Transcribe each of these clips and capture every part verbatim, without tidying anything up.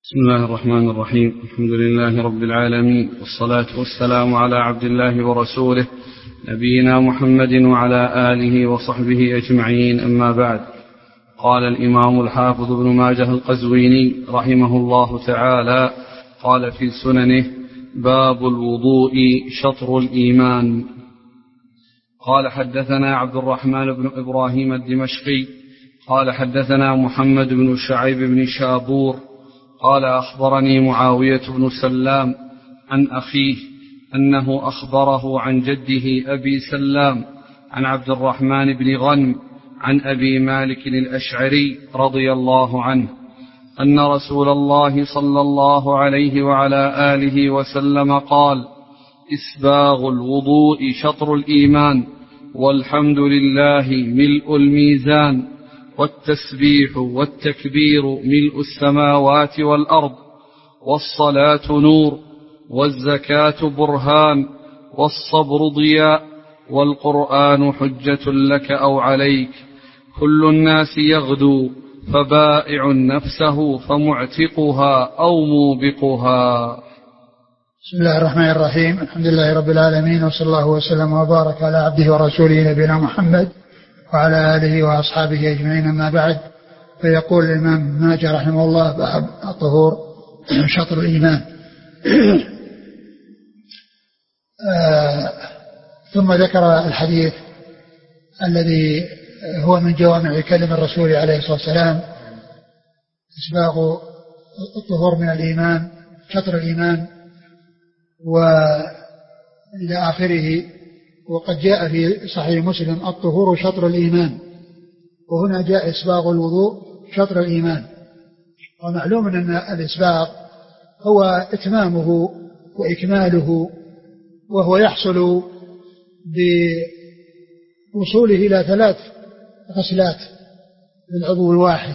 بسم الله الرحمن الرحيم. الحمد لله رب العالمين، والصلاة والسلام على عبد الله ورسوله نبينا محمد وعلى آله وصحبه أجمعين، أما بعد. قال الإمام الحافظ ابن ماجه القزويني رحمه الله تعالى قال في سننه: باب الوضوء شطر الإيمان. قال حدثنا عبد الرحمن بن إبراهيم الدمشقي قال حدثنا محمد بن شعيب بن شابور قال أخبرني معاوية بن سلام عن أخيه أنه أخبره عن جده أبي سلام عن عبد الرحمن بن غنم عن أبي مالك الأشعري رضي الله عنه أن رسول الله صلى الله عليه وعلى آله وسلم قال: إسباغ الوضوء شطر الإيمان، والحمد لله ملء الميزان، والتسبيح والتكبير ملء السماوات والأرض، والصلاة نور، والزكاة برهان، والصبر ضياء، والقرآن حجة لك أو عليك، كل الناس يغدو فبائع نفسه فمعتقها أو موبقها. بسم الله الرحمن الرحيم. الحمد لله رب العالمين، وصلى الله وسلم وبارك على عبده ورسوله نبينا محمد وعلى آله وأصحابه أجمعين، أما بعد. فيقول الإمام ماجه رحمه الله: باب الطهور شطر الإيمان. آه ثم ذكر الحديث الذي هو من جوامع كلم الرسول عليه الصلاة والسلام: إسباغ الطهور من الإيمان شطر الإيمان، وإلى آخره. وقد جاء في صحيح مسلم: الطهور شطر الإيمان، وهنا جاء إسباغ الوضوء شطر الإيمان. ومعلوم أن الإسباغ هو إتمامه وإكماله، وهو يحصل بوصوله إلى ثلاث غسلات للعضو الواحد،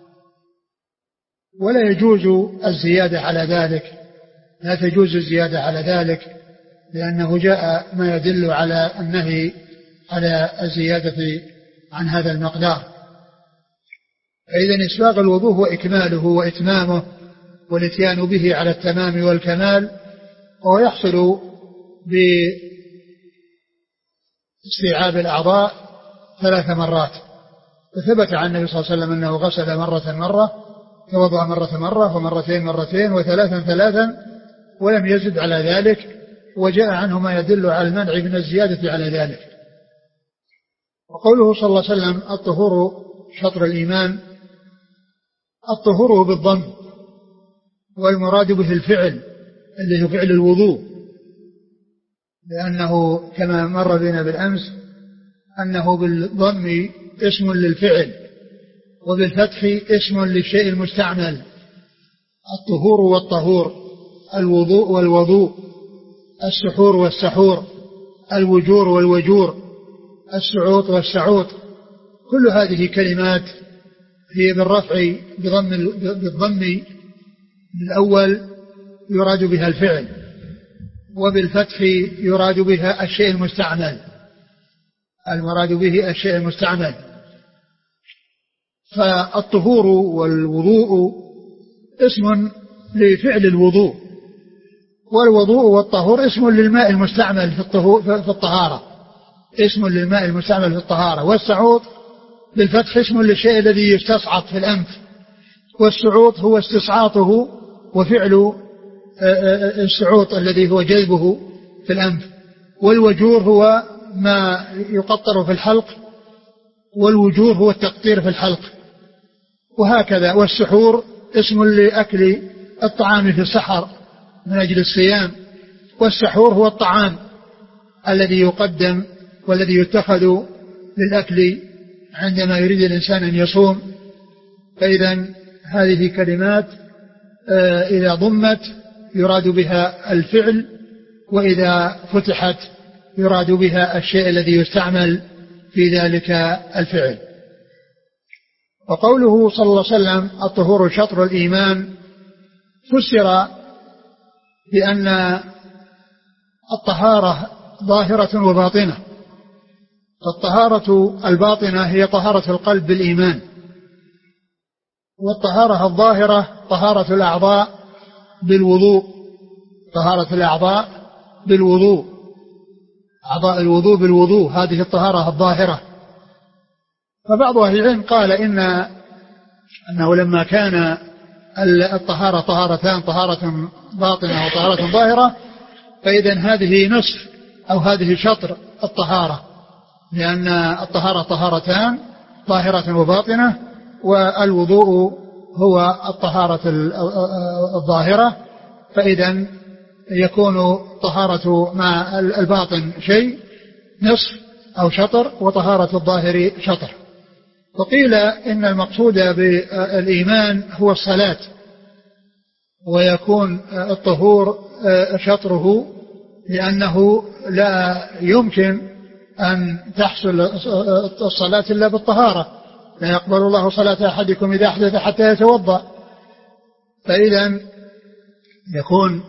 ولا يجوز الزيادة على ذلك، لا تجوز الزيادة على ذلك، لأنه جاء ما يدل على النهي على الزيادة عن هذا المقدار. فإذن إسباغ الوضوء هو إكماله وإتمامه والاتيان به على التمام والكمال، وهو يحصل باستيعاب الأعضاء ثلاث مرات. وثبت عن النبي صلى الله عليه وسلم أنه غسل مرة مرة، توضأ مرة مرة، ومرتين مرتين، وثلاثا ثلاثا، ولم يزد على ذلك. وجاء عنه ما يدل على المنع من الزيادة على ذلك. وقوله صلى الله عليه وسلم: الطهور شطر الإيمان، الطهور بالضم، والمراد به الفعل اللي هو فعل الوضوء، لأنه كما مر بنا بالأمس أنه بالضم اسم للفعل، وبالفتح اسم للشيء المستعمل. الطهور والطهور، الوضوء والوضوء، السحور والسحور، الوجور والوجور، السعوط والسعوط، كل هذه كلمات هي بالرفع بضم بالضم الأول يراد بها الفعل، وبالفتح يراد بها الشيء المستعمل، المراد به الشيء المستعمل. فالطهور والوضوء اسم لفعل الوضوء، والوضوء والطهور اسم للماء المستعمل في الطهارة، اسم للماء المستعمل في الطهارة. والسعوط بالفتح اسم للشيء الذي يستصعط في الأنف، والسعوط هو استصعاطه وفعل السعوط الذي هو جذبه في الأنف. والوجور هو ما يقطر في الحلق، والوجور هو التقطير في الحلق، وهكذا. والسحور اسم لأكل الطعام في السحر من أجل الصيام، والسحور هو الطعام الذي يقدم والذي يتخذ للأكل عندما يريد الإنسان أن يصوم. فإذا هذه كلمات إذا ضمت يراد بها الفعل، وإذا فتحت يراد بها الشيء الذي يستعمل في ذلك الفعل. وقوله صلى الله عليه وسلم: الطهور شطر الإيمان، فسر بأن الطهارة ظاهرة وباطنة. فالطهارة الباطنة هي طهارة القلب بالإيمان، والطهارة الظاهرة طهارة الأعضاء بالوضوء، طهارة الأعضاء بالوضوء، أعضاء الوضوء بالوضوء، هذه الطهارة الظاهرة. فبعض أهل العلم قال إن أنه لما كان الطهارة طهارتان، طهارة باطنة وطهارة ظاهرة، فإذا هذه نصف أو هذه شطر الطهارة، لأن الطهارة طهارتان ظاهرة وباطنة، والوضوء هو الطهارة الظاهرة، فإذا يكون طهارة مع الباطن شيء نصف أو شطر، وطهارة الظاهر شطر. وقيل إن المقصود بالإيمان هو الصلاة، ويكون الطهور شطره، لأنه لا يمكن أن تحصل الصلاة إلا بالطهارة، لا يقبل الله صلاة أحدكم إذا أحدث حتى يتوضأ. فإذا يكون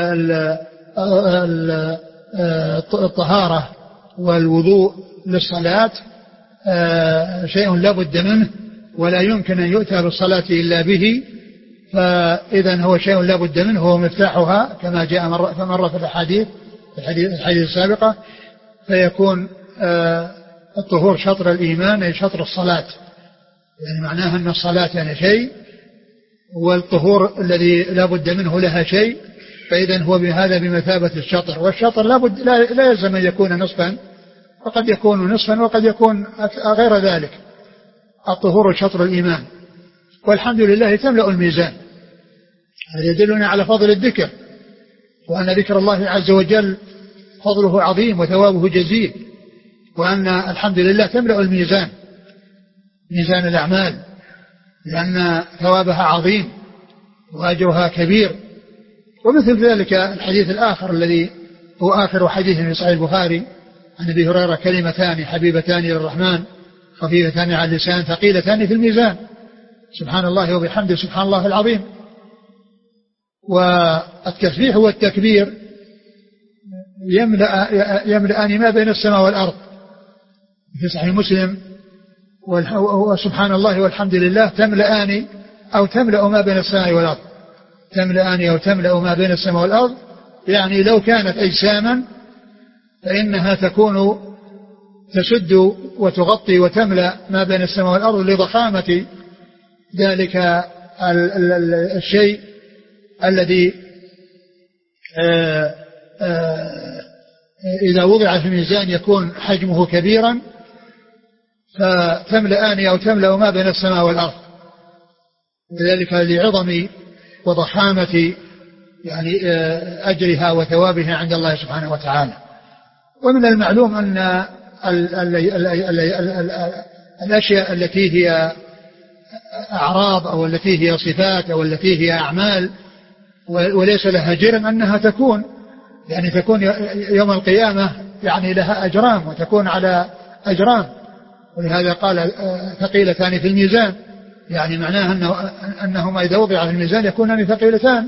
الطهارة والوضوء للصلاة شيء لا بد منه، ولا يمكن أن يؤتى بالصلاة إلا به، فإذا هو شيء لا بد منه، هو مفتاحها كما جاء مرة, مرة في الحديث الحديث السابقة. فيكون الطهور شطر الإيمان أي شطر الصلاة، يعني معناها أن الصلاة يعني شيء، والطهور الذي لا بد منه لها شيء، فإذا هو بهذا بمثابة الشطر. والشطر لا, بد لا, لا يلزم أن يكون نصفا، وقد يكون نصفا وقد يكون غير ذلك. الطهور شطر الإيمان، والحمد لله تملأ الميزان. هذا يدلنا على فضل الذكر، وأن ذكر الله عز وجل فضله عظيم وثوابه جزيل، وأن الحمد لله تملأ الميزان، ميزان الأعمال، لأن ثوابها عظيم وأجرها كبير. ومثل ذلك الحديث الآخر الذي هو آخر حديث في صحيح البخاري عن أبي هريرة: كلمتان حبيبتان للرحمن خفيفتان على اللسان ثقيلتان في الميزان، سبحان الله وبحمده سبحان الله العظيم. والتسبيح والتكبير يملأ يملأان ما بين السماء والأرض، في صحيح مسلم: وسبحان الله والحمد لله تملأان أو تملأ ما بين السماء والأرض، تملأان أو تملأ ما بين السماء والأرض، يعني لو كانت أجساما فإنها تكون تسد وتغطي وتملأ ما بين السماء والأرض لضخامة ذلك الشيء الذي إذا وضع في الميزان يكون حجمه كبيرا، فتملأان أو تملأ ما بين السماء والأرض، وذلك لعظم وضخامة يعني أجرها وثوابها عند الله سبحانه وتعالى. ومن المعلوم أن الأشياء التي هي أعراض أو التي هي صفات أو التي هي أعمال وليس لها جرم أنها تكون يعني تكون يوم القيامة يعني لها أجرام وتكون على أجرام، ولهذا قال ثقيلتان في الميزان، يعني معناها أنه أنهما إذا وضع في الميزان يكونان ثقيلتان.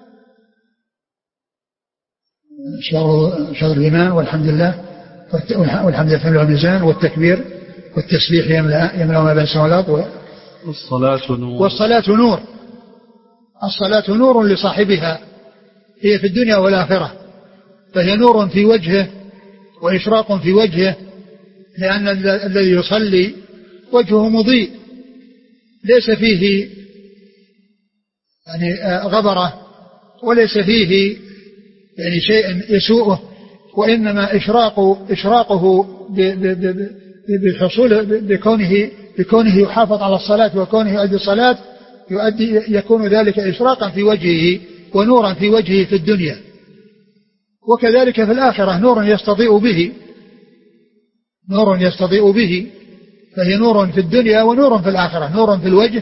شطر الإيمان والحمد لله والحمد لله يملأ الميزان، والتكبير والتسبيح يملأ ما بين السماء والأرض، والصلاة نور. والصلاة نور، الصلاة نور لصاحبها، هي في الدنيا والآخرة، فهي نور في وجهه وإشراق في وجهه، لأن الذي يصلي وجهه مضيء ليس فيه يعني غبرة وليس فيه يعني شيء يسوءه، وإنما إشراق إشراقه بالحصول بكونه بكونه يحافظ على الصلاة وكونه يؤدي الصلاة يؤدي يكون ذلك إشراقا في وجهه ونورا في وجهه في الدنيا، وكذلك في الآخرة نور يستضيء به نور يستضيء به فهي نور في الدنيا ونور في الآخرة، نور في الوجه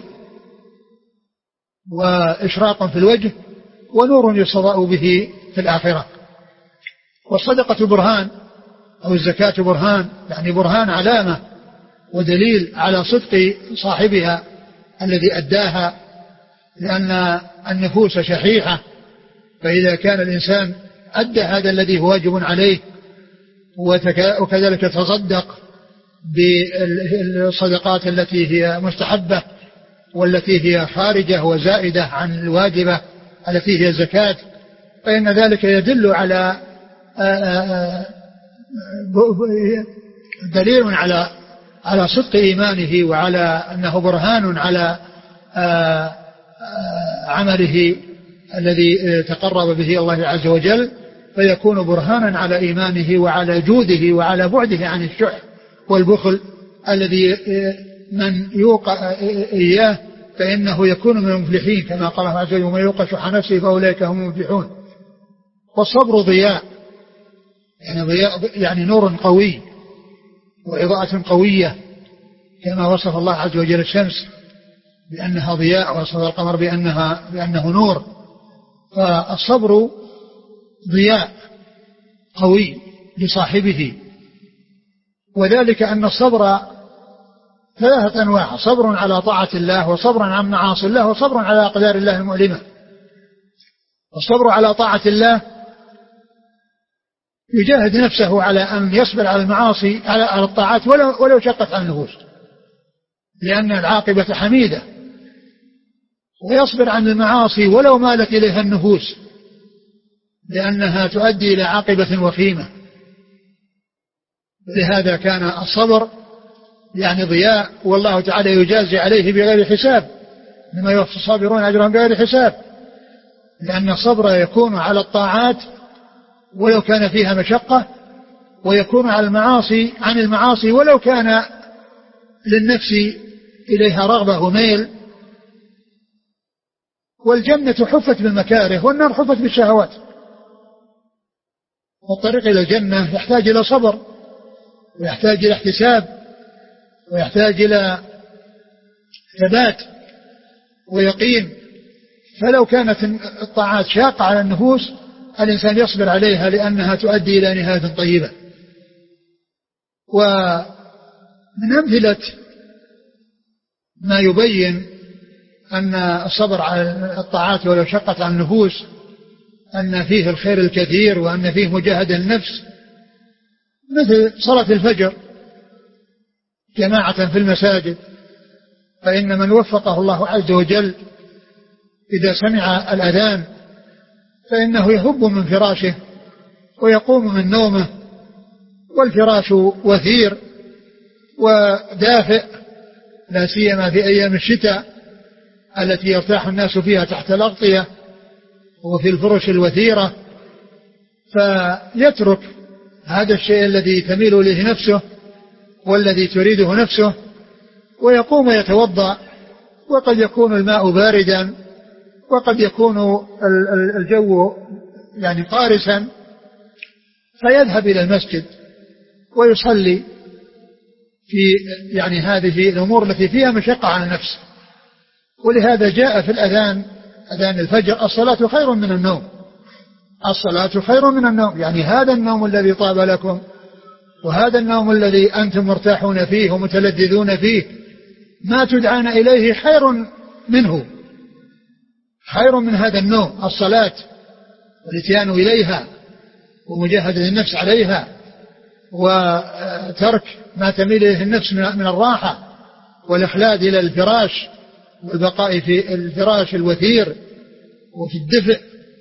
وإشراق في الوجه ونور يستضاء به في الآخرة. والصدقة برهان أو الزكاة برهان، يعني برهان علامة ودليل على صدق صاحبها الذي أداها، لأن النفوس شحيحة، فإذا كان الإنسان أدى هذا الذي هو واجب عليه وكذلك تصدق بالصدقات التي هي مستحبة والتي هي خارجة وزائدة عن الواجبة التي هي الزكاة، فإن ذلك يدل على دليل على على صدق إيمانه، وعلى أنه برهان على عمله الذي تقرب به الله عز وجل، فيكون برهانا على إيمانه وعلى جوده وعلى بعده عن الشح والبخل الذي من يوقع إياه فإنه يكون من المفلحين، كما قال الله عز وجل: ومن يوق شح نفسه فأولئك هم المفلحون. والصبر ضياء، يعني ضياء يعني نور قوي وإضاءة قوية، كما وصف الله عز وجل الشمس بأنها ضياء، ووصف القمر بأنها بأنه نور. فالصبر ضياء قوي لصاحبه، وذلك أن الصبر ثلاثة أنواع: صبر على طاعة الله، وصبر عن معاصي الله، وصبر على أقدار الله المؤلمة. الصبر على طاعة الله يجاهد نفسه على أن يصبر على المعاصي على الطاعات ولو, ولو شقت عن النفوس، لأن العاقبة حميدة، ويصبر عن المعاصي ولو مالت إليها النفوس، لأنها تؤدي إلى عاقبة وخيمة. لهذا كان الصبر يعني ضياء، والله تعالى يجازي عليه بغير حساب، إنما يوفى الصابرون أجرهم بغير حساب، لأن الصبر يكون على الطاعات ولو كان فيها مشقة، ويكون على المعاصي عن المعاصي ولو كان للنفس إليها رغبة وميل. والجنة حفت بالمكاره والنار حفت بالشهوات، والطريق إلى الجنة يحتاج إلى صبر، ويحتاج إلى احتساب، ويحتاج إلى ثبات ويقين. فلو كانت الطاعات شاقة على النفوس الإنسان يصبر عليها لأنها تؤدي إلى نهاية طيبة. ومن أمثلة ما يبين أن الصبر على الطاعات ولو شقت على النفوس أن فيه الخير الكثير، وأن فيه مجاهدة النفس، مثل صلاة الفجر جماعة في المساجد، فإن من وفقه الله عز وجل إذا سمع الأذان فإنه يهب من فراشه ويقوم من نومه، والفراش وثير ودافئ، لا سيما في أيام الشتاء التي يرتاح الناس فيها تحت الأغطية وفي الفرش الوثيرة، فيترك هذا الشيء الذي تميل إليه نفسه والذي تريده نفسه ويقوم يتوضأ، وقد يكون الماء باردا، وقد يكون الجو يعني قارسا، فيذهب إلى المسجد ويصلي في يعني هذه الأمور التي فيها مشقة على النفس. ولهذا جاء في الأذان أذان الفجر: الصلاة خير من النوم، الصلاة خير من النوم، يعني هذا النوم الذي طاب لكم، وهذا النوم الذي أنتم مرتاحون فيه ومتلذذون فيه، ما تدعون إليه خير منه، خير من هذا النوم. الصلاة والاتيان إليها ومجاهدة النفس عليها، وترك ما تميل إليه النفس من الراحة والإخلاد إلى الفراش والبقاء في الفراش الوثير وفي الدفء.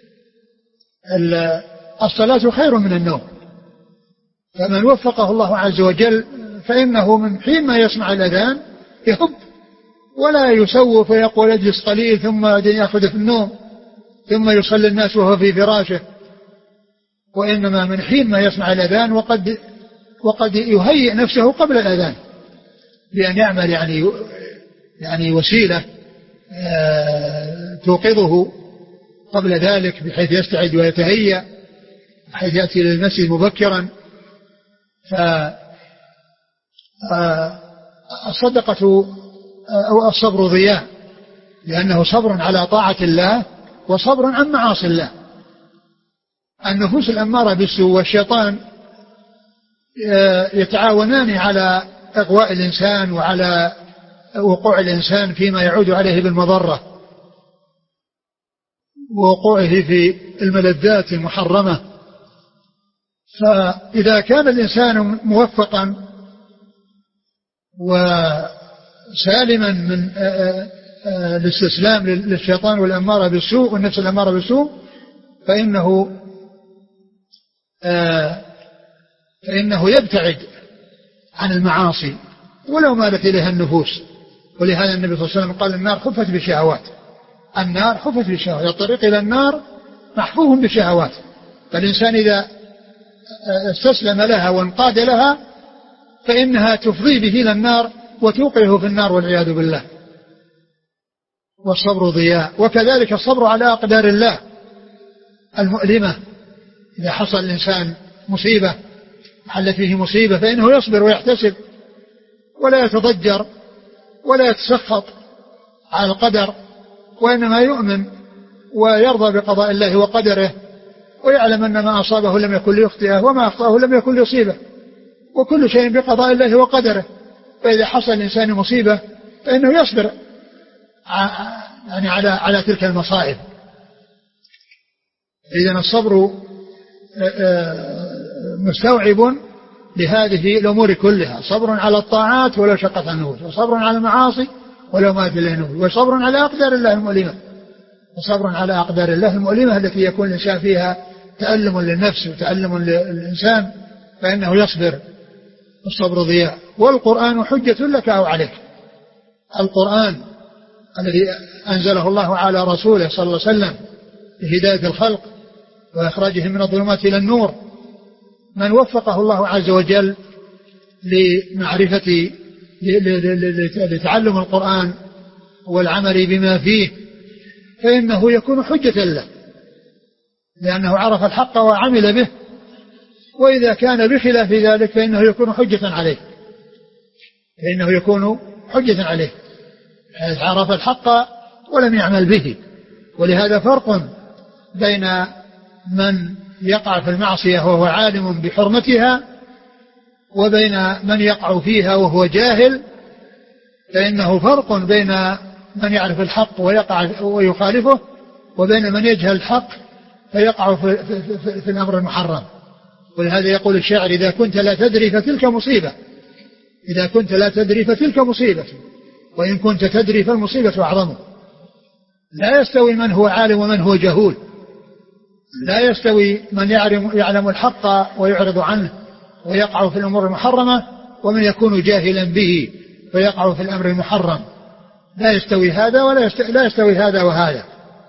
الصلاة خير من النوم. فمن وفقه الله عز وجل فإنه من حين ما يسمع الأذان يهب ولا يسوف ويقول اجلس قليل ثم يأخذ في النوم ثم يصلي الناس وهو في فراشه، وإنما من حين ما يسمع الأذان وقد وقد يهيئ نفسه قبل الأذان بأن يعمل يعني يعني وسيلة توقظه قبل ذلك، بحيث يستعد ويتهيأ، بحيث يأتي للمسجد مبكرا. فالصدقة أو الصبر ضياء، لأنه صبر على طاعة الله وصبر عن معاصي الله. النفوس الأمارة بالسوء والشيطان يتعاونان على إغواء الإنسان وعلى وقوع الإنسان فيما يعود عليه بالمضرة، ووقوعه في الملذات المحرمة. فإذا كان الإنسان موفقا وسالما من الاستسلام للشيطان والأمارة بالسوء والنفس الأمارة بالسوء فإنه فإنه يبتعد عن المعاصي ولو مالت إليها النفوس. ولهذا النبي صلى الله عليه وسلم قال النار حفت بالشهوات، النار حفت بالشهوات، الطريق إلى النار محفوف بالشهوات. فالإنسان إذا استسلم لها وانقاد لها فإنها تفضي به إلى النار وتوقعه في النار والعياذ بالله. والصبر ضياء. وكذلك الصبر على أقدار الله المؤلمة، إذا حصل الإنسان مصيبة حل فيه مصيبة فإنه يصبر ويحتسب ولا يتضجر ولا يتسخط على القدر، وإنما يؤمن ويرضى بقضاء الله وقدره، ويعلم أن ما أصابه لم يكن ليخطئه وما أخطأه لم يكن ليصيبه، وكل شيء بقضاء الله وقدره. فإذا حصل الإنسان مصيبة فإنه يصبر يعني على على تلك المصائب. إذن الصبر مستوعب لهذه الأمور كلها، صبر على الطاعات ولو شقت النفوس، وصبر على المعاصي ولو مات إليه النفوس، وصبر على أقدار الله المؤلمة، وصبر على أقدار الله المؤلمة التي يكون الإنسان فيها تألم للنفس وتألم للإنسان فإنه يصبر. الصبر ضياء. والقرآن حجة لك أو عليك. القرآن الذي أنزله الله على رسوله صلى الله عليه وسلم لهداية الخلق وإخراجهم من الظلمات إلى النور، من وفقه الله عز وجل لمعرفة لتعلم القرآن والعمل بما فيه فإنه يكون حجة له، لأنه عرف الحق وعمل به. وإذا كان بخلاف ذلك فإنه يكون حجة عليه، فإنه يكون حجة عليه، عرف الحق ولم يعمل به. ولهذا فرق بين من يقع في المعصية وهو عالم بحرمتها وبين من يقع فيها وهو جاهل. فإنه فرق بين من يعرف الحق ويقع ويخالفه وبين من يجهل الحق فيقع في, في, في, في الأمر المحرم. ولهذا يقول الشاعر: إذا كنت لا تدري فتلك مصيبة، إذا كنت لا تدري فتلك مصيبة، وإن كنت تدري فالمصيبة أعظم. لا يستوي من هو عالم ومن هو جهول، لا يستوي من يعلم, يعلم الحق ويعرض عنه ويقع في الأمور المحرمة ومن يكون جاهلا به ويقع في الأمر المحرم. لا يستوي هذا ولا يستوي, لا يستوي هذا وهذا.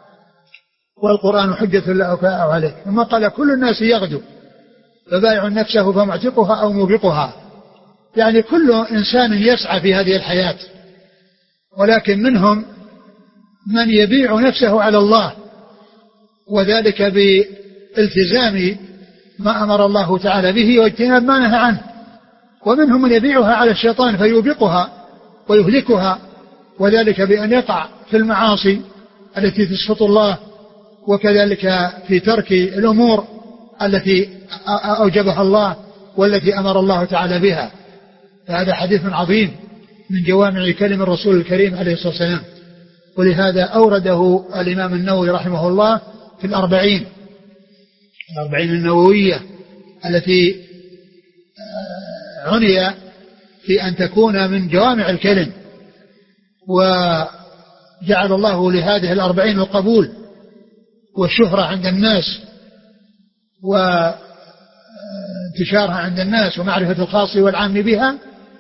والقرآن حجة لك أو عليك. ثم قال: كل الناس يغدو فبائع نفسه فمعتقها أو موبقها. يعني كل إنسان يسعى في هذه الحياة، ولكن منهم من يبيع نفسه على الله، وذلك بالتزام ما أمر الله تعالى به واجتناب ما نهى عنه. ومنهم من يبيعها على الشيطان فيوبقها ويهلكها، وذلك بأن يقع في المعاصي التي تسخط الله، وكذلك في ترك الأمور التي أوجبها الله والتي أمر الله تعالى بها. فهذا حديث عظيم من جوامع كلم الرسول الكريم عليه الصلاة والسلام. ولهذا أورده الإمام النووي رحمه الله في الأربعين الأربعين النووية التي عني في أن تكون من جوامع الكلم، وجعل الله لهذه الأربعين القبول والشهرة عند الناس وانتشارها عند الناس ومعرفة الخاص والعام بها،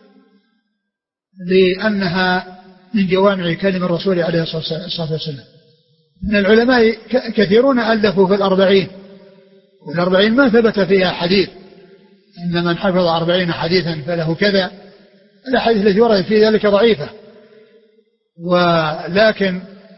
لأنها من جوامع كلم الرسول عليه الصلاة والسلام. من العلماء كثيرون ألفوا في الأربعين، والأربعين ما ثبت فيها حديث إن من حفظ أربعين حديثا فله كذا. الأحاديث التي وردت في ذلك ضعيفة. ولكن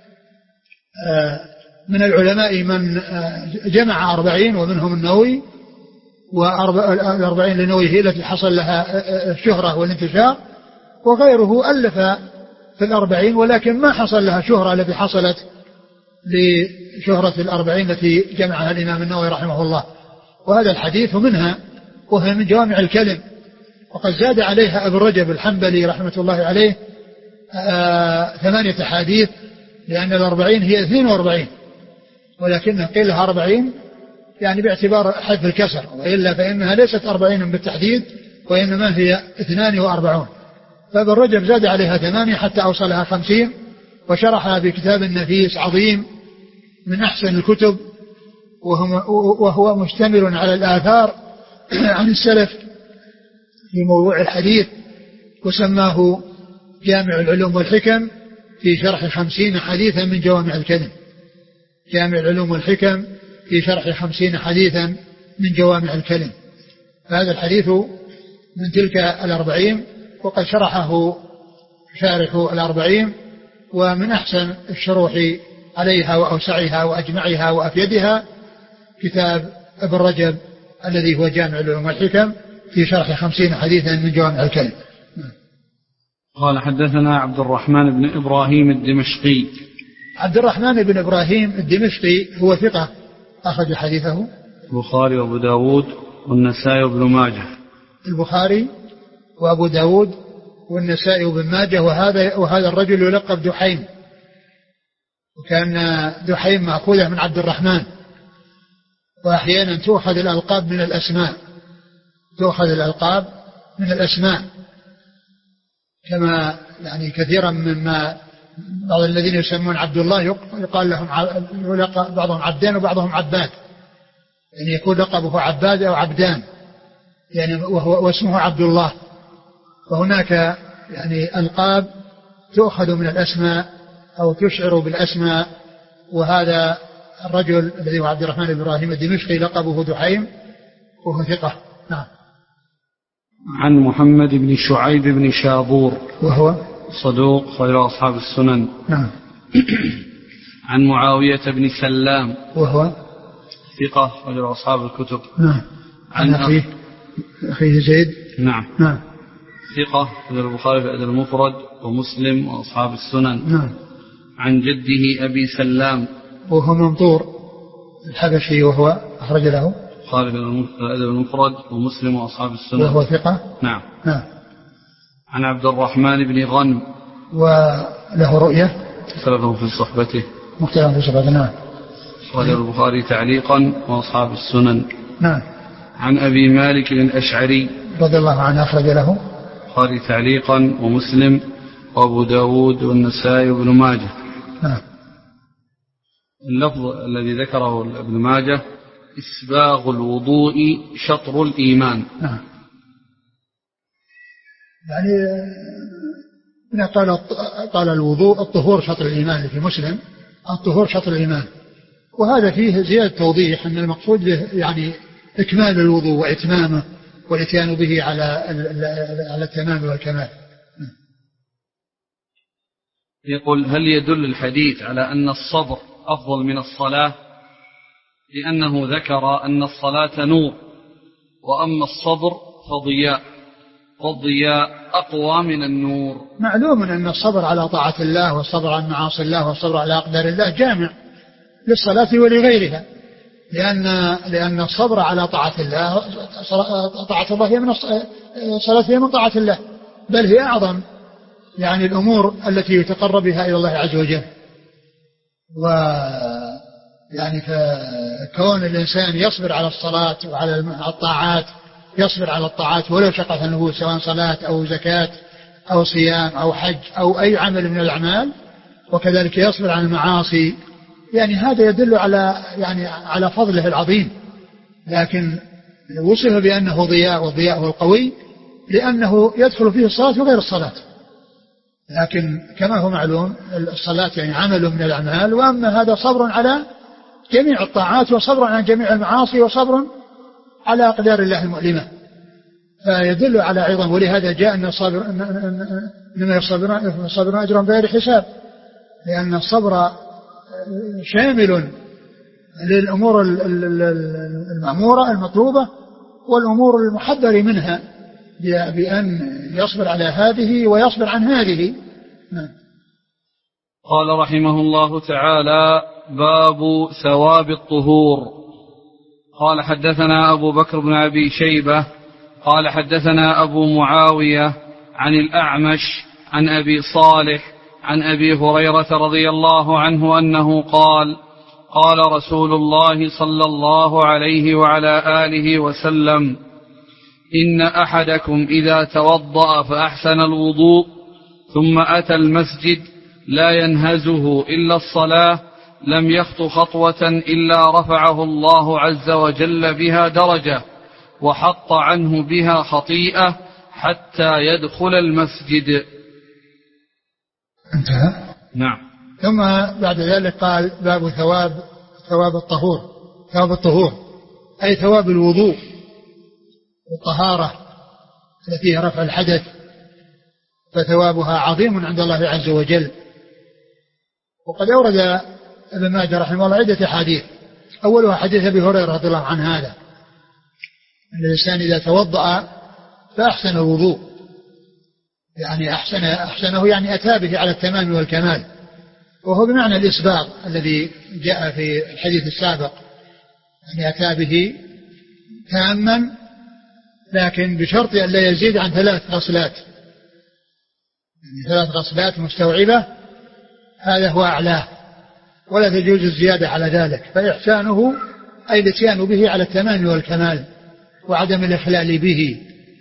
من العلماء من جمع أربعين، ومنهم النووي، والأربعين للنووي هي التي حصل لها الشهرة والانتشار، وغيره ألف في الأربعين ولكن ما حصل لها شهرة التي حصلت لشهرة الأربعين التي جمعها الإمام النووي رحمه الله. وهذا الحديث منها، وهي من جوامع الكلم. وقد زاد عليها ابن رجب الحنبلي رحمة الله عليه آه ثمانية حديث، لأن الأربعين هي اثنين وأربعين، ولكن قيل لها أربعين يعني باعتبار حذف الكسر، وإلا فإنها ليست أربعين بالتحديد، وإنما هي اثنان وأربعون. فابن رجب زاد عليها ثمانية حتى أوصلها خمسين، وشرحها بكتاب نفيس عظيم من أحسن الكتب، وهو مشتمل على الآثار عن السلف في موضوع الحديث، وسماه جامع العلوم والحكم في شرح خمسين حديثا من جوامع الكلم. جامع العلوم والحكم في شرح خمسين حديثا من جوامع الكلم. هذا الحديث من تلك الأربعين، وقد شرحه شارح الأربعين، ومن أحسن الشروح عليها وأوسعها وأجمعها وأفيدها كتاب ابن رجب الذي هو جامع العلوم والحكم في شرح خمسين حديثا من جوامع الكلم. قال حدثنا عبد الرحمن بن إبراهيم الدمشقي. عبد الرحمن بن إبراهيم الدمشقي هو ثقة أخرج حديثه البخاري وأبو داود والنسائي وابن ماجه. البخاري وأبو داود والنسائي وابن ماجه. وهذا وهذا الرجل يلقب دحيم، وكان دحيم مأخوذة من عبد الرحمن، وأحيانا تؤخذ الألقاب من الأسماء، تؤخذ الألقاب من الأسماء، كما يعني كثيرا مما بعض الذين يسمون عبد الله يقال لهم بعضهم عبدان وبعضهم عباد، يعني يكون لقبه عباد أو عبدان يعني وهو واسمه عبد الله. وهناك يعني ألقاب تؤخذ من الأسماء أو تشعر بالأسماء. وهذا الرجل الذي هو عبد الرحمن بن إبراهيم الدمشقي لقبه دحيم وهو ثقة. نعم. عن محمد بن شعيب بن شابور وهو صدوق خير أصحاب السنن. نعم. عن معاوية بن سلام وهو ثقة خير أصحاب الكتب. نعم. عن أخيه أخيه زيد. نعم. نعم. ثقة في البخاري في الأدب المفرد ومسلم وأصحاب السنن. نعم. عن جده أبي سلام وهو منطور الحبشي، وهو أخرج له البخاري في الأدب المفرد ومسلم وأصحاب السنن وهو ثقة. نعم. نعم. عن عبد الرحمن بن غنم وله رؤية سلفه في صحبته مختلف في صحبته. نعم. أخرج البخاري تعليقا وأصحاب السنن. نعم. عن أبي مالك الأشعري رضي الله عنه أخرج له البخاري تعليقا ومسلم وأبو داود والنسائي وابن ماجه. نعم. اللفظ الذي ذكره ابن ماجه إسباغ الوضوء شطر الإيمان. نعم. يعني قال قال الوضوء الطهور شطر الإيمان في مسلم، الطهور شطر الإيمان، وهذا فيه زيادة توضيح أن المقصود به يعني إكمال الوضوء وإتمامه والإتيان به على على التمام والكمال. يقول هل يدل الحديث على أن الصبر أفضل من الصلاة؟ لأنه ذكر أن الصلاة نور وأما الصبر فضياء، والضياء أقوى من النور. معلوم أن الصبر على طاعة الله والصبر عن معاصي الله والصبر على أقدار الله جامع للصلاة ولغيرها، لأن لأن الصبر على طاعة الله طاعة الله هي من الصلاة هي من طاعة الله، بل هي أعظم يعني الأمور التي يتقرب بها إلى الله عز وجل. و يعني فكون الإنسان يصبر على الصلاة وعلى الطاعات، يصبر على الطاعات ولو شقت النفوس، سواء صلاة أو زكاة أو صيام أو حج أو أي عمل من الأعمال، وكذلك يصبر عن المعاصي، يعني هذا يدل على يعني على فضله العظيم. لكن وصف بأنه ضياء، والضياء هو القوي لأنه يدخل فيه الصلاة وغير الصلاة. لكن كما هو معلوم الصلاة يعني عمل من الأعمال، وأما هذا صبر على جميع الطاعات وصبر عن جميع المعاصي وصبر على أقدار الله المؤلمة، فيدل على عظم. ولهذا جاء أن الصابر إنما يصبرون أجرا بغير حساب، لأن الصبر شامل للأمور المأمورة المطلوبة والأمور المحذر منها، بأن يصبر على هذه ويصبر عن هذه. قال رحمه الله تعالى: باب ثواب الطهور. قال حدثنا أبو بكر بن أبي شيبة قال حدثنا أبو معاوية عن الأعمش عن أبي صالح عن أبي هريرة رضي الله عنه أنه قال: قال رسول الله صلى الله عليه وعلى آله وسلم: إن أحدكم إذا توضأ فأحسن الوضوء ثم أتى المسجد لا ينهزه إلا الصلاة لم يخط خطوة إلا رفعه الله عز وجل بها درجة وحط عنه بها خطيئة حتى يدخل المسجد. انتهى. نعم. ثم بعد ذلك قال باب ثواب ثواب الطهور ثواب الطهور أي ثواب الوضوء والطهارة التي فيها رفع الحدث، فثوابها عظيم عند الله عز وجل. وقد أورد ابن ماجه رحمه الله عدة حديث، أولها حديث أبي هريرة رضي الله عنه هذا أن الإنسان إذا توضأ فأحسن الوضوء، يعني أحسن أحسنه يعني أتى به على التمام والكمال، وهو بمعنى الإسباغ الذي جاء في الحديث السابق، يعني أتى به تاما لكن بشرط أن لا يزيد عن ثلاث غسلات، يعني ثلاث غسلات مستوعبة، هذا هو أعلاه، ولا تجوز الزيادة على ذلك. فإحسانه أي الاتيان به على التمام والكمال وعدم الإخلال به.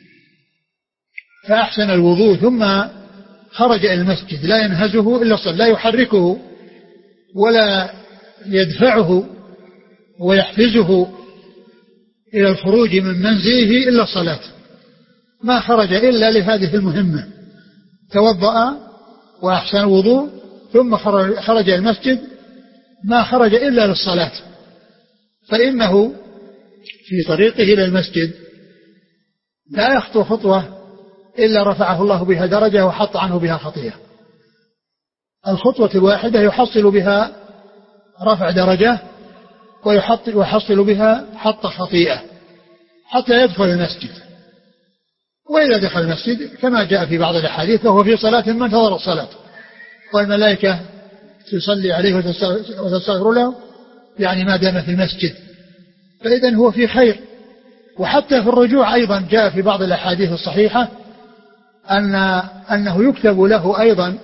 فأحسن الوضوء ثم خرج إلى المسجد لا ينهزه إلا الصلاة، لا يحركه ولا يدفعه ويحفزه إلى الخروج من منزله إلا الصلاة، ما خرج إلا لهذه المهمة، توضأ وأحسن الوضوء ثم خرج إلى المسجد، ما خرج إلا للصلاة، فإنه في طريقه إلى المسجد لا يخطو خطوة إلا رفعه الله بها درجة وحط عنه بها خطيئة. الخطوة الواحدة يحصل بها رفع درجة ويحصل بها حط خطيئة حتى يدخل المسجد. وإذا دخل المسجد كما جاء في بعض الأحاديث فهو في صلاة من انتظر الصلاة، والملائكة تصلي عليه وتستغفر له يعني ما دام في المسجد، فإذن هو في خير. وحتى في الرجوع أيضا جاء في بعض الأحاديث الصحيحة أن أنه يكتب له أيضا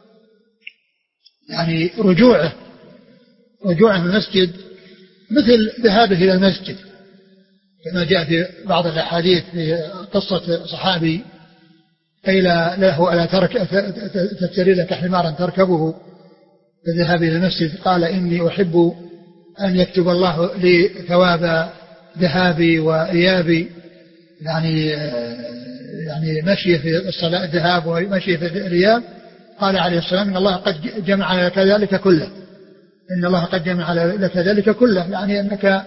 يعني رجوعه رجوعه من المسجد مثل ذهابه إلى المسجد، كما جاء في بعض الأحاديث في قصة صحابي قيل له ألا ترك تشتري لك حمارا تركبه بالذهاب إلى المسجد، قال إني أحب أن يكتب الله لي ثواب ذهابي وإيابي، يعني يعني مشي في الصلاة الذهاب ومشي في الإياب. قال عليه السلام إن الله قد جمع لك ذلك كله، إن الله قد جمع لك ذلك كله، يعني أنك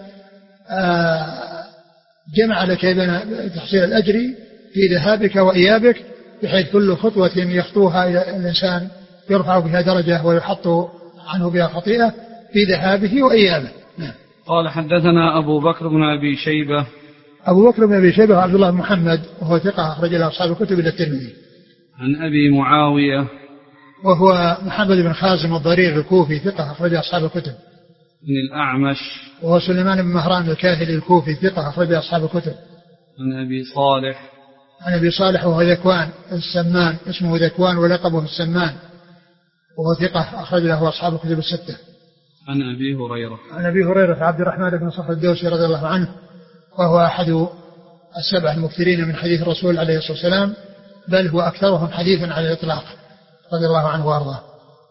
جمع لك بين تحصيل الأجر في ذهابك وإيابك، بحيث كل خطوة يخطوها إلى الإنسان يرفع بها درجة ويحط عنه بها خطيئة في ذهابه وإيابه. نعم. قال حدثنا أبو بكر بن أبي شيبة. أبو بكر بن أبي شيبة عبد الله بن محمد وهو ثقة أخرج له أصحاب الكتب إلا الترمذي. عن أبي معاوية وهو محمد بن خازم الضرير الكوفي ثقة أخرج أصحاب الكتب. عن الأعمش وهو سليمان بن مهران الكاهلي الكوفي ثقة أخرج أصحاب الكتب. عن أبي صالح عن أبي صالح وهو ذكوان السمان، اسمه ذكوان ولقبه السمان، وهو ثقة أخرج له أصحاب الكتب الستة. عن أبي هريرة عن أبي هريرة عبد الرحمن بن صخر الدوسي رضي الله عنه، وهو أحد السبع المكثرين من حديث الرسول عليه الصلاة والسلام، بل هو أكثرهم حديثا على الإطلاق رضي الله عنه وأرضاه.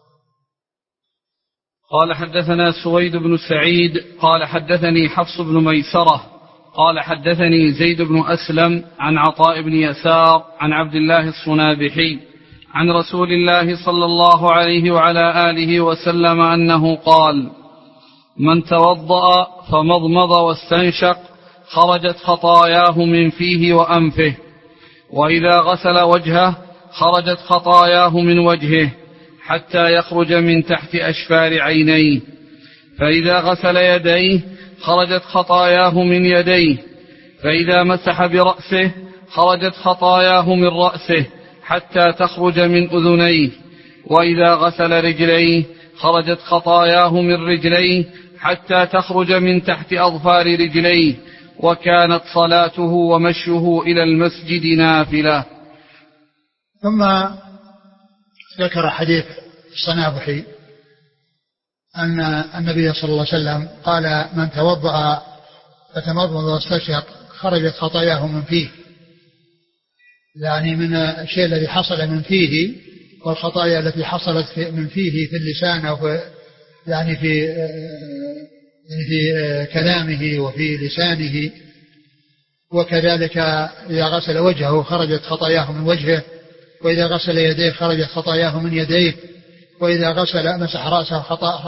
قال حدثنا سويد بن سعيد قال حدثني حفص بن ميسرة قال حدثني زيد بن أسلم عن عطاء بن يسار عن عبد الله الصنابحي عن رسول الله صلى الله عليه وعلى آله وسلم أنه قال: من توضأ فمضمض واستنشق خرجت خطاياه من فيه وأنفه، وإذا غسل وجهه خرجت خطاياه من وجهه حتى يخرج من تحت أشفار عينيه، فإذا غسل يديه خرجت خطاياه من يديه، فإذا مسح برأسه خرجت خطاياه من رأسه حتى تخرج من أذنيه، وإذا غسل رجليه خرجت خطاياه من رجليه حتى تخرج من تحت أظفار رجليه، وكانت صلاته ومشيه إلى المسجد نافلة. ثم ذكر حديث الصنابحي أن النبي صلى الله عليه وسلم قال: من توضأ فتمضمض واستنشق خرجت خطاياه من فيه، يعني من الشيء الذي حصل من فيه والخطايا التي حصلت في من فيه في اللسان أو في يعني في يعني في كلامه وفي لسانه. وكذلك إذا غسل وجهه خرجت خطاياه من وجهه، وإذا غسل يديه خرجت خطاياه من يديه، وإذا غسل مسح رأسه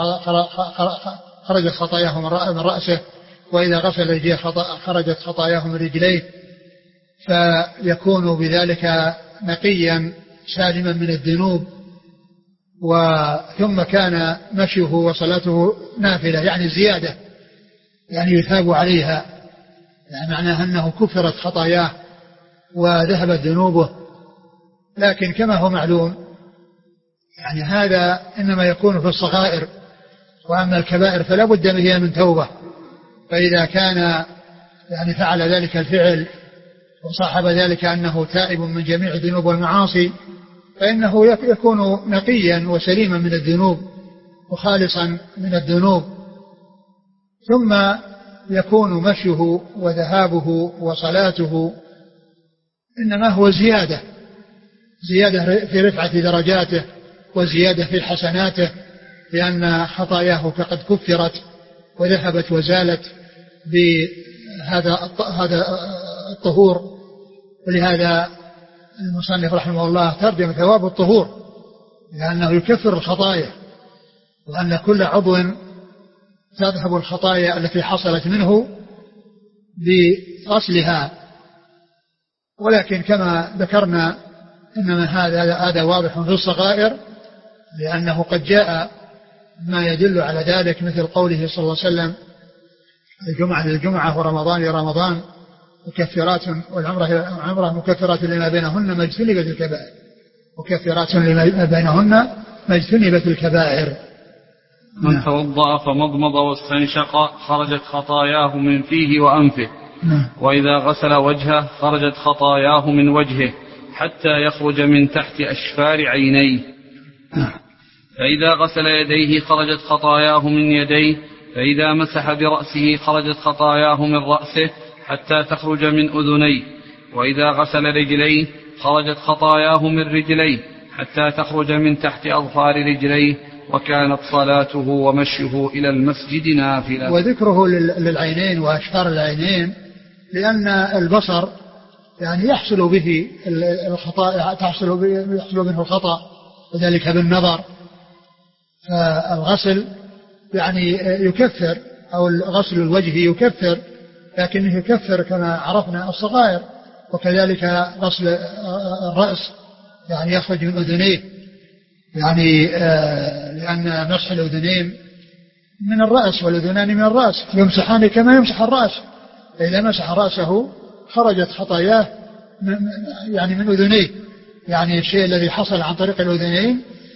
خرجت خطاياه من رأسه، وإذا غسل رجليه خرجت خطاياه من رجليه، فيكون بذلك نقيا سالما من الذنوب. وثم كان مشيه وصلاته نافلة يعني زيادة، يعني يثاب عليها، يعني معناها أنه كفرت خطاياه وذهبت ذنوبه. لكن كما هو معلوم يعني هذا إنما يكون في الصغائر، وأما الكبائر فلا بد هي من توبة. فإذا كان يعني فعل ذلك الفعل وصاحب ذلك أنه تائب من جميع الذنوب والمعاصي، فإنه يكون نقيا وسليما من الذنوب وخالصا من الذنوب. ثم يكون مشيه وذهابه وصلاته إنما هو زيادة زيادة في رفعة درجاته وزيادة في حسناته، لأن خطاياه فقد كفرت وذهبت وزالت بهذا هذا الطهور. ولهذا المصنف رحمه الله ترجم ثواب الطهور، لأنه يكفر الخطايا، وأن كل عضو تذهب الخطايا التي حصلت منه بأصلها. ولكن كما ذكرنا إنما هذا هذا واضح في الصغائر، لأنه قد جاء ما يدل على ذلك، مثل قوله صلى الله عليه وسلم: الجمعة للجمعة ورمضان لرمضان مكفرات، والعمرة مكفرات لما بينهن ما اجتنبت الكبائر، مكفرات لما بينهن ما اجتنبت الكبائر. من توضأ فمضمض واستنشق خرجت خطاياه من فيه وأنفه، وإذا غسل وجهه خرجت خطاياه من وجهه حتى يخرج من تحت أشفار عينيه، فإذا غسل يديه خرجت خطاياه من يديه، فإذا مسح برأسه خرجت خطاياه من رأسه حتى تخرج من أذنيه، وإذا غسل رجليه خرجت خطاياه من رجليه حتى تخرج من تحت أظفار رجليه، وكانت صلاته ومشيه إلى المسجد نافلة. وذكره للعينين وأشفار العينين لأن البصر يعني يحصل به الخطأ، تحصل به يحصل منه الخطأ، وذلك بالنظر. فالغسل يعني يكفر، أو غسل الوجه يكفر، لكنه يكفر كما عرفنا الصغائر. وكذلك غسل الرأس يعني يخرج من أذنيه، يعني لأن مسح الأذنين من الرأس والأذنان من الرأس يمسحان كما يمسح الرأس، فإذا مسح رأسه خرجت خطاياه يعني من أذنيه، يعني الشيء الذي حصل عن طريق الأذنين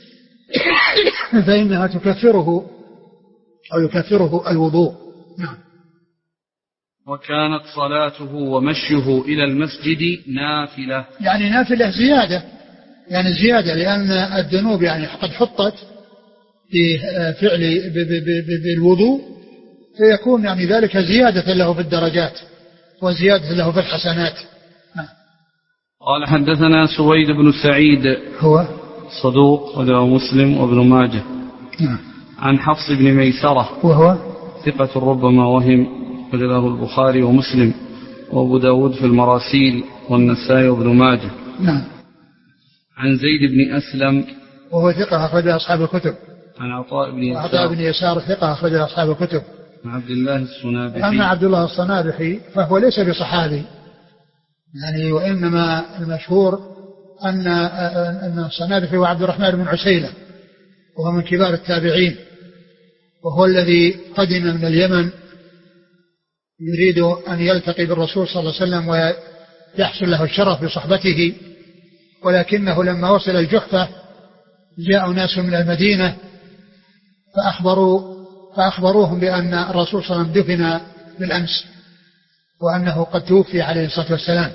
فإنها تكفره أو يكفره الوضوء. نعم. وكانت صلاته ومشيه إلى المسجد نافلة، يعني نافلة زيادة، يعني زيادة، لأن الذنوب يعني قد حطت في فعل بالوضوء، فيكون يعني ذلك زيادة له في الدرجات وزيادة له في الحسنات. قال: حدثنا سويد بن سعيد هو صدوق وله مسلم وابن ماجه. نعم. عن حفص بن ميسرة وهو ثقة ربما وهم، وله البخاري ومسلم وابو داود في المراسيل والنسائي وابن ماجه. نعم. عن زيد بن أسلم وهو ثقة أخرج أصحاب الكتب. عن عطاء بن يسار عطاء بن يسار ثقة أخرج أصحاب الكتب. عن عبد الله الصنابحي. أما عبد الله الصنابحي فهو ليس بصحابي، يعني وإنما المشهور أن أن الصنابحي هو عبد الرحمن بن عسيلة، وهو من كبار التابعين، وهو الذي قدم من اليمن يريد أن يلتقي بالرسول صلى الله عليه وسلم ويحصل له الشرف بصحبته، ولكنه لما وصل الجحفة جاء ناس من المدينة فأخبروا فأخبروهم بأن الرسول صلى الله عليه وسلم دفن بالأمس، وأنه قد توفي عليه الصلاة والسلام،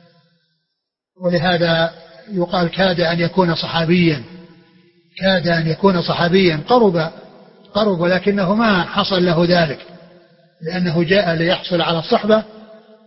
ولهذا يقال كاد أن يكون صحابيا، كاد أن يكون صحابيا، قرب قرب ولكنه ما حصل له ذلك، لأنه جاء ليحصل على الصحبة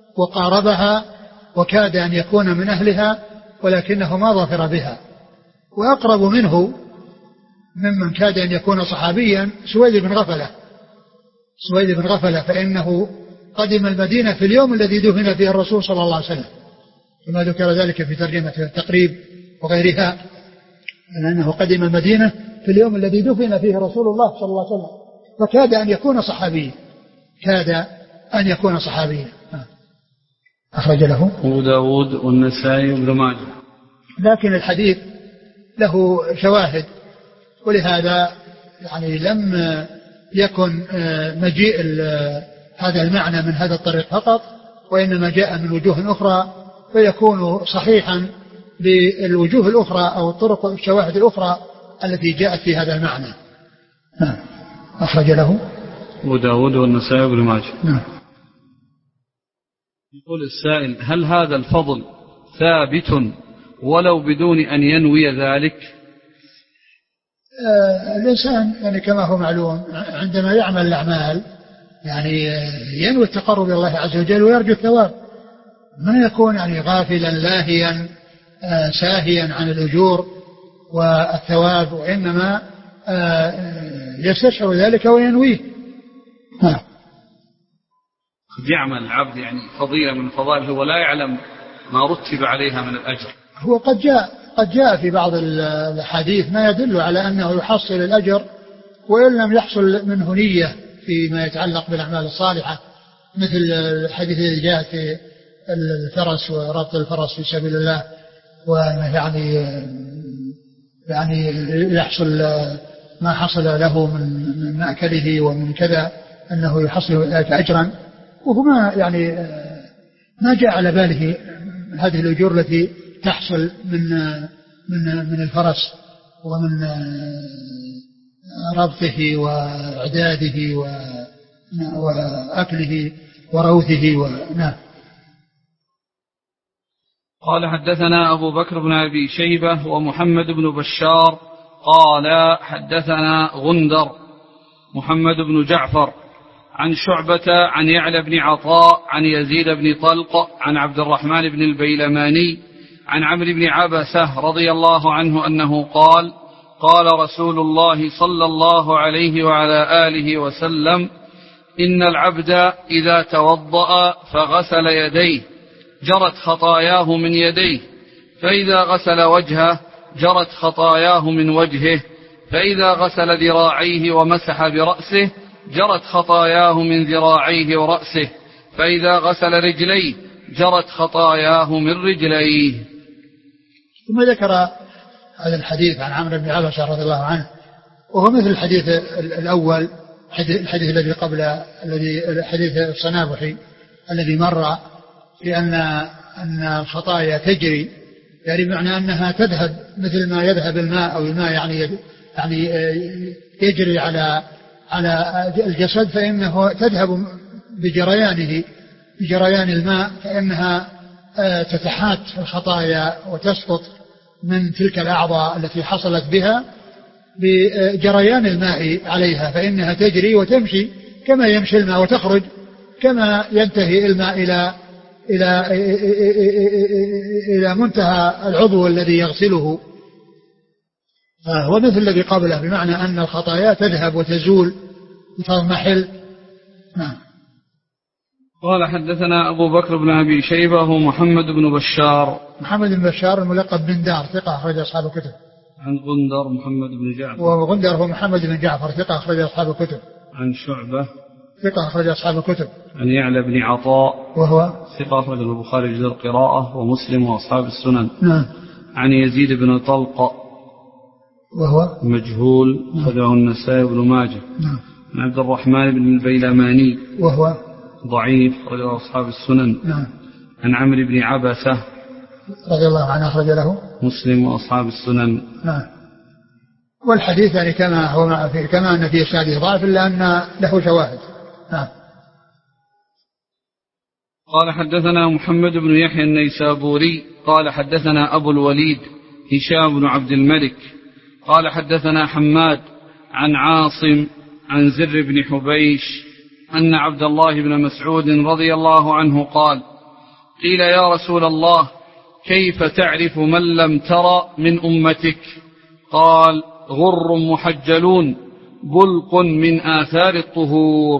وقاربها، وكاد أن يكون من أهلها ولكنه ما ظفر بها، وأقرب منه ممن كاد أن يكون صحابيا سويد بن غفلة سويد بن غفلة فإنه قدم المدينة في اليوم الذي دفن فيه الرسول صلى الله عليه وسلم، كما ذكر ذلك في ترجمة التقريب وغيرها، لأنه قدم المدينة في اليوم الذي دفن فيه رسول الله صلى الله عليه وسلم، فكاد أن يكون صحابيا كاد أن يكون صحابيا. أخرج له أبو داود والنسائي وابن ماجه. لكن الحديث له شواهد، ولهذا يعني لم يكن مجيء هذا المعنى من هذا الطريق فقط، وإنما جاء من وجوه أخرى، فيكون صحيحا بالوجوه الأخرى أو الطرق الشواهد الأخرى التي جاءت في هذا المعنى. أخرج له أبو داود والنسائي وابن ماجه. نعم. يقول السائل: هل هذا الفضل ثابت ولو بدون أن ينوي ذلك؟ آه الإنسان يعني كما هو معلوم عندما يعمل الأعمال يعني ينوي التقرب إلى الله عز وجل ويرجو الثواب، ما يكون يعني غافلا لاهيا آه ساهيا عن الأجور والثواب، وإنما آه يستشعر ذلك وينويه. ها. قد يعمل العبد يعني فضيلة من فضائله ولا يعلم ما رتب عليها من الأجر. هو قد جاء قد جاء في بعض الحديث ما يدل على أنه يحصل الأجر وإن لم يحصل منه نية فيما يتعلق بالأعمال الصالحة، مثل الحديث الذي جاء في الفرس وربط الفرس في سبيل الله، ويعني يعني يحصل ما حصل له من مأكله ومن كذا أنه يحصل ذلك أجرا، وهو ما يعني ما جاء على باله هذه الأجور التي تحصل من من من الفرس ومن ربطه وإعداده وأكله وروثه ونعم. قال: حدثنا أبو بكر بن أبي شيبة ومحمد بن بشار قال: حدثنا غندر محمد بن جعفر عن شعبة عن يعلى بن عطاء عن يزيد بن طلق عن عبد الرحمن بن البيلماني عن عمرو بن عبسة رضي الله عنه أنه قال: قال رسول الله صلى الله عليه وعلى آله وسلم: إن العبد إذا توضأ فغسل يديه جرت خطاياه من يديه، فإذا غسل وجهه جرت خطاياه من وجهه، فإذا غسل ذراعيه ومسح برأسه جرت خطاياه من ذراعيه ورأسه، فإذا غسل رجليه جرت خطاياه من رجليه. ثم ذكر هذا الحديث عن عمرو بن عبسة رضي الله عنه، وهو مثل الحديث الأول، الحديث الذي قبل الذي حديث الصنابحي الذي مر، لأن أن الخطايا تجري، يعني بمعنى أنها تذهب مثل ما يذهب الماء أو الماء يعني يعني يجري على على الجسد، فإنه تذهب بجريانه بجريان الماء، فإنها تتحات الخطايا وتسقط من تلك الأعضاء التي حصلت بها بجريان الماء عليها، فإنها تجري وتمشي كما يمشي الماء وتخرج كما ينتهي الماء إلى إلى إلى منتهى العضو الذي يغسله، فهو مثل الذي قبله، بمعنى أن الخطايا تذهب وتزول وتضمحل. نعم. قال: حدثنا أبو بكر بن أبي شيبة ومحمد بن بشار. محمد بن بشار الملقب بن دار ثقة أخرج أصحاب الكتب. عن غندر محمد بن جعفر. وغندر هو محمد بن جعفر ثقة أخرج أصحاب الكتب. عن شعبة ثقة أخرج أصحاب الكتب. عن يعلى بن عطاء وهو ثقة أخرج البخاري جزء القراءة ومسلم وأصحاب السنن. نعم. عن يزيد بن طلق وهو مجهول أخرجه النسائي بن ماجه. نعم. عن عبد الرحمن بن البيلماني وهو ضعيف أخرجه أصحاب السنن. نعم. عن عمرو بن عبسة رضي الله عنه أخرج له مسلم وأصحاب السنن. نعم. والحديث يعني كما هو في كما أن في إسناده ضعف إلا أن له شواهد. نعم. قال: حدثنا محمد بن يحيى النيسابوري قال: حدثنا أبو الوليد هشام بن عبد الملك قال: حدثنا حماد عن عاصم عن زر بن حبيش أن عبد الله بن مسعود رضي الله عنه قال: قيل يا رسول الله كيف تعرف من لم تر من أمتك؟ قال غر محجلون بلق من آثار الطهور.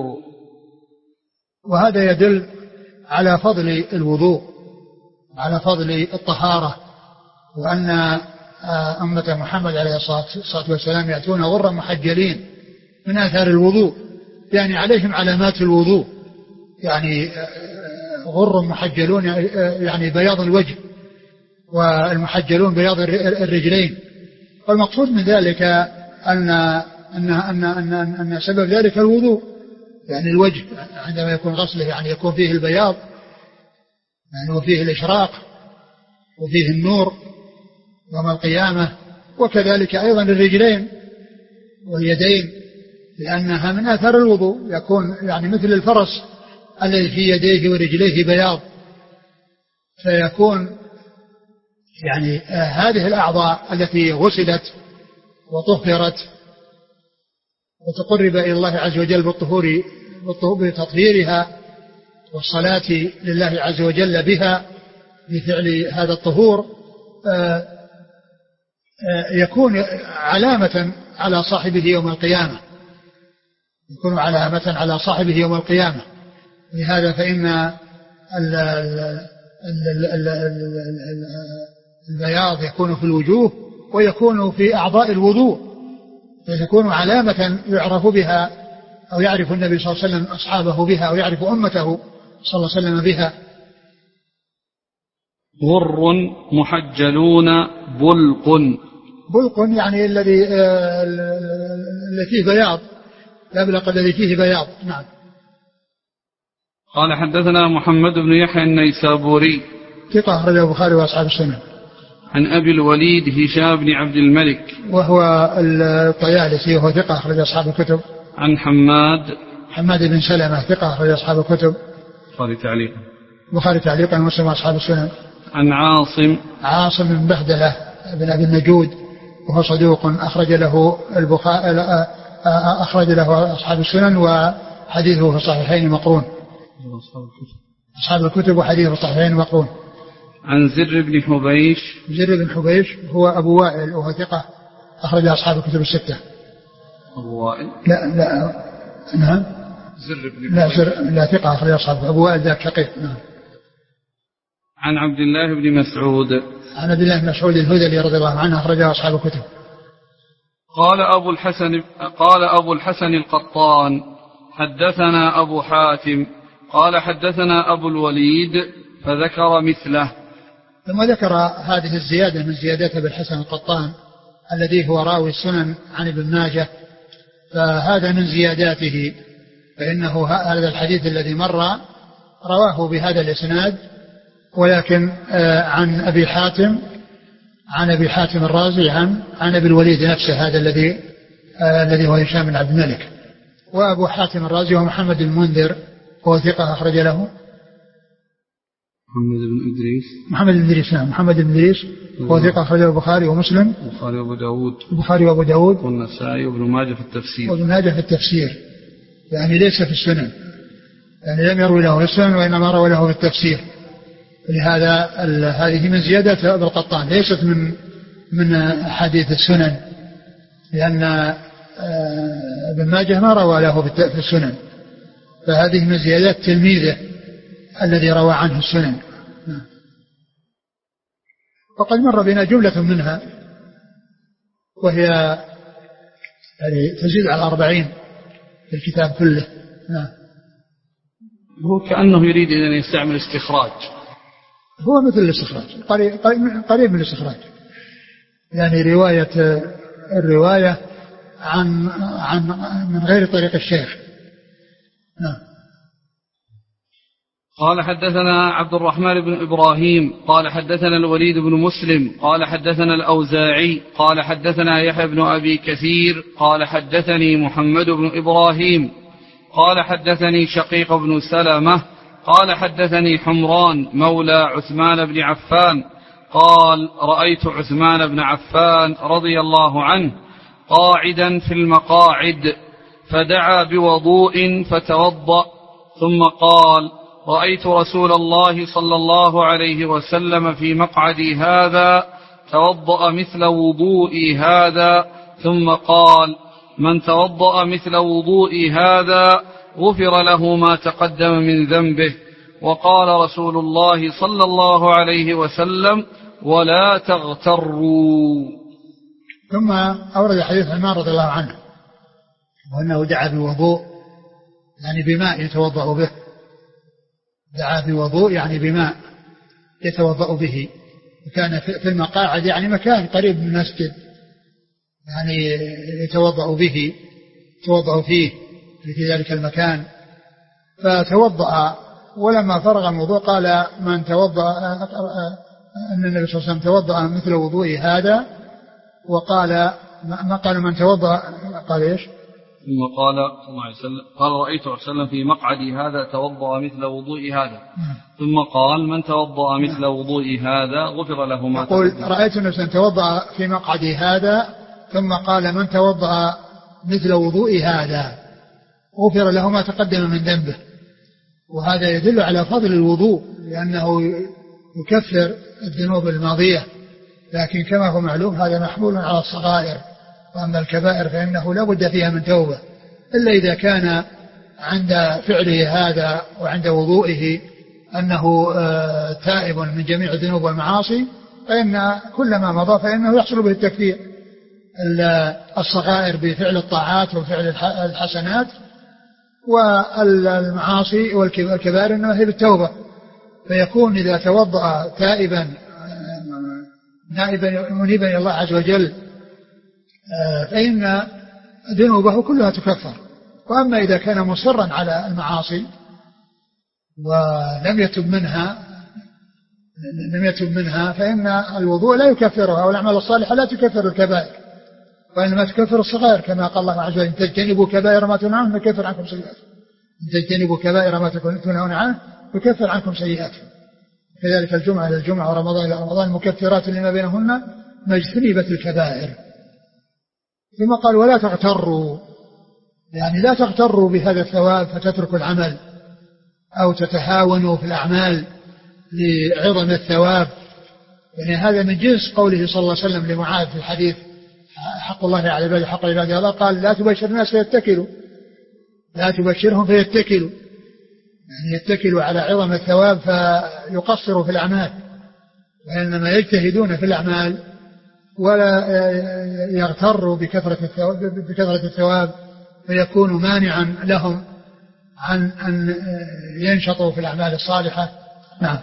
وهذا يدل على فضل الوضوء، على فضل الطهارة، وأن أمة محمد عليه الصلاة والسلام يأتون غرا محجلين من آثار الوضوء، يعني عليهم علامات الوضوء، يعني غر محجلون يعني بياض الوجه، والمحجلون بياض الرجلين. والمقصود من ذلك أن أن أن أن, أن سبب ذلك الوضوء، يعني الوجه عندما يكون غسله يعني يكون فيه البياض، يعني وفيه الإشراق وفيه النور يوم القيامة، وكذلك أيضا الرجلين واليدين، لأنها من آثار الوضوء، يكون يعني مثل الفرس الذي في يديه ورجليه بياض، فيكون يعني هذه الأعضاء التي غسلت وطهرت وتقرب إلى الله عز وجل بالطهور بتطهيرها والصلاة لله عز وجل بها بفعل هذا الطهور، يكون علامة على صاحبه يوم القيامة، يكون علامة على صاحبه يوم القيامة. لهذا فإن البياض يكون في الوجوه ويكون في أعضاء الوضوء، فتكون علامة يعرف بها أو يعرف النبي صلى الله عليه وسلم أصحابه بها أو يعرف أمته صلى الله عليه وسلم بها. غر محجلون بلق. بلق يعني الذي الذي فيه بياض، الأبلق الذي فيه بياض. نعم. قال حدثنا محمد بن يحيى النيسابوري ثقة أخرجه البخاري وأصحاب السنن. عن أبي الوليد هشام بن عبد الملك وهو الطيالسي وهو ثقة أخرج أصحاب الكتب. عن حماد حماد بن سلمة ثقة أخرج أصحاب الكتب. البخاري تعليقا البخاري تعليقا ومسلم وأصحاب السنن. عن عاصم عاصم بن بهدلة بن أبي النجود وهو صدوق أخرج له البخاري أخرج له أصحاب السنن وحديثه في الصحيحين مقرون. أصحاب الكتب وحديثه في الصحيحين مقرون. عن زر بن حبيش. زر بن حبيش هو أبو وائل وهو ثقة أخرج أصحاب الكتب الستة. أبو وائل لا لا نعم زر بن لا زر لا ثقة أخرج أصحاب أبو وائل ذاك شقيق. نعم. عن عبد الله بن مسعود. عن عبد الله بن مسعود الهذلي رضي الله عنه أخرجه أصحاب الكتب. قال أبو الحسن قال أبو الحسن القطان حدثنا أبو حاتم قال حدثنا أبو الوليد فذكر مثله. ثم ذكر هذه الزيادة من زيادات أبي الحسن القطان الذي هو راوي السنن عن ابن ماجه، فهذا من زياداته، فإنه هذا الحديث الذي مر رواه بهذا الإسناد، ولكن عن أبي حاتم عن أبي حاتم الرازي عن عن أبي الوليد نفسه، هذا الذي الذي هو هشام بن عبد الملك. وأبو حاتم الرازي هو محمد المنذر وهو ثقة أخرج له محمد بن إدريس. محمد بن إدريس نعم محمد بن إدريس هو ثقة أخرجه البخاري ومسلم. البخاري وأبو داود. البخاري وأبو داود. والنسائي وابن ماجه في التفسير. وابن ماجه في التفسير، يعني ليس في السنن، يعني لم يروي له في السنن وإنما روى له في التفسير. لهذا هذه من زيادة أبي القطان، ليست من من حديث السنن، لأن ابن ماجه ما روى له في السنن، فهذه من زيادات تلميذه الذي روى عنه السنن. وقد مر بنا جملة منها وهي يعني تزيد على أربعين في الكتاب كله. هو كأنه يريد أن يستعمل استخراج، هو مثل الاستخراج، قريب, قريب من الاستخراج، يعني رواية الرواية عن عن من غير طريق الشيخ. نعم. قال حدثنا عبد الرحمن بن إبراهيم قال حدثنا الوليد بن مسلم قال حدثنا الأوزاعي قال حدثنا يحيى بن أبي كثير قال حدثني محمد بن إبراهيم قال حدثني شقيق بن سلمة قال حدثني حمران مولى عثمان بن عفان قال رأيت عثمان بن عفان رضي الله عنه قاعدا في المقاعد فدعا بوضوء فتوضأ ثم قال رأيت رسول الله صلى الله عليه وسلم في مقعدي هذا توضأ مثل وضوئي هذا ثم قال من توضأ مثل وضوئي هذا غفر له ما تقدم من ذنبه. وقال رسول الله صلى الله عليه وسلم ولا تغتروا. ثم أورد حديث عمار رضي الله عنه وأنه دعا بوضوء يعني بماء يتوضأ به، دعا بوضوء يعني بماء يتوضأ به، وكان في المقاعد يعني مكان قريب من المسجد يعني يتوضأ به يتوضأ فيه في ذلك المكان. فتوضأ ولما فرغ الوضوء قال من توضأ أن النبي صلى الله عليه وسلم توضأ مثل وضوئي هذا، وقال ما قال من توضأ قال إيش؟ ثم قال صلى الله عليه وسلم قال رأيت صلى الله عليه وسلم في مقعدي هذا توضأ مثل وضوئي هذا ثم قال من توضأ مثل وضوئي هذا غفر له ما يقول رأيت النبي توضأ في مقعدي هذا ثم قال من توضأ مثل وضوئي هذا غفر له ما تقدم من ذنبه. وهذا يدل على فضل الوضوء لأنه يكفر الذنوب الماضية، لكن كما هو معلوم هذا محمول على الصغائر، وأما الكبائر فإنه لا بد فيها من توبة، إلا إذا كان عند فعله هذا وعند وضوئه أنه تائب من جميع الذنوب والمعاصي فإن كل ما مضى فإنه يحصل به التكفير. الصغائر بفعل الطاعات وفعل الحسنات، والمعاصي والكبائر إنما هي بالتوبة. فيكون إذا توضأ تائبا نائبا منيبا إلى الله عز وجل فإن ذنوبه كلها تكفر. وأما إذا كان مصرا على المعاصي ولم يتب منها لم يتب منها فإن الوضوء لا يكفرها، والأعمال الصالحة لا تكفر الكبائر، وإنما تكفر الصغائر كما قال الله عز وجل إن تجتنبوا كبائر ما تنهون عنه نكفر عنكم سيئاتكم إن تجتنبوا كبائر ما تنهون عنه نكفر عنكم سيئاتكم. كذلك الجمعة إلى الجمعة ورمضان إلى رمضان مكفرات لما بينهن ما اجتنبت الكبائر. ثم قال ولا تغتروا، يعني لا تغتروا بهذا الثواب فتتركوا العمل أو تتهاونوا في الأعمال لعظم الثواب، يعني هذا من جنس قوله صلى الله عليه وسلم لمعاذ في الحديث حق الله على العباد حق العباد الله، قال لا تبشر الناس فيتكلوا لا تبشرهم فيتكلوا، يعني يتكلوا على عظم الثواب فيقصروا في الأعمال، وإنما يجتهدون في الأعمال ولا يغتروا بكثرة الثواب, بكثرة الثواب فيكون مانعا لهم عن أن ينشطوا في الأعمال الصالحة. نعم.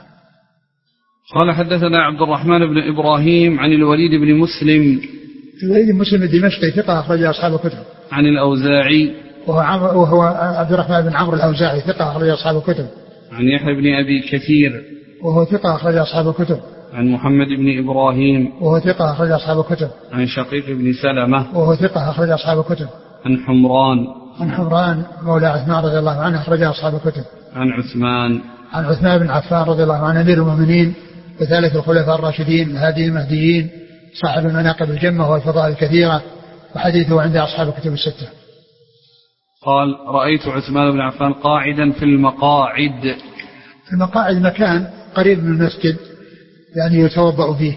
قال حدثنا عبد الرحمن بن إبراهيم عن الوليد بن مسلم الوليد بن مسلم الدمشقي ثقة أخرج أصحاب الكتب. عن الأوزاعي وهو, وهو عبد الرحمن بن عمرو الأوزاعي ثقة أخرج أصحاب الكتب. عن يحيى بن أبي كثير وهو ثقة أخرج أصحاب الكتب. عن محمد بن إبراهيم وهو ثقة أخرج أصحاب الكتب. عن شقيق بن سلمة وهو ثقة أخرج أصحاب الكتب. عن حمران عن حمران مولى عثمان رضي الله عنه أخرج أصحاب الكتب. عن عثمان عن عثمان بن عفان رضي الله عنه أمير المؤمنين وثالث الخلفاء الراشدين الهادي المهديين صاحب المناقب الجمة والفضائل الكثيرة، وحديثه عند أصحاب الكتب الستة. قال رأيت عثمان بن عفان قاعدا في المقاعد. المقاعد مكان قريب من المسجد يعني يتوضأ فيه.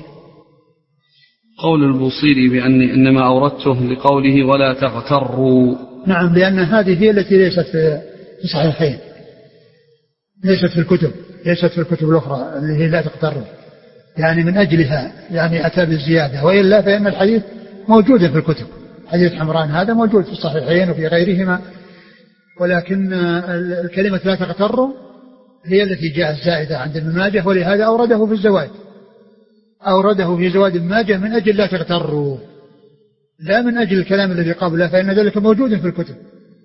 قول البوصيري بأني إنما أوردته لقوله ولا تغتروا. نعم، لأن هذه هي التي ليست في صحيحين، ليست في الكتب ليست في الكتب الأخرى اللي هي لا تغتروا، يعني من أجلها يعني أتى بالزيادة، وإلا فإن الحديث موجود في الكتب. حديث حمران هذا موجود في الصحيحين وفي غيرهما، ولكن الكلمة لا تغتروا هي التي جاءت زائدة عند ابن ماجه، ولهذا أورده في الزوائد أورده في زوائد ابن ماجه من أجل لا تغتروا، لا من أجل الكلام الذي قبله، فإن ذلك موجود في الكتب.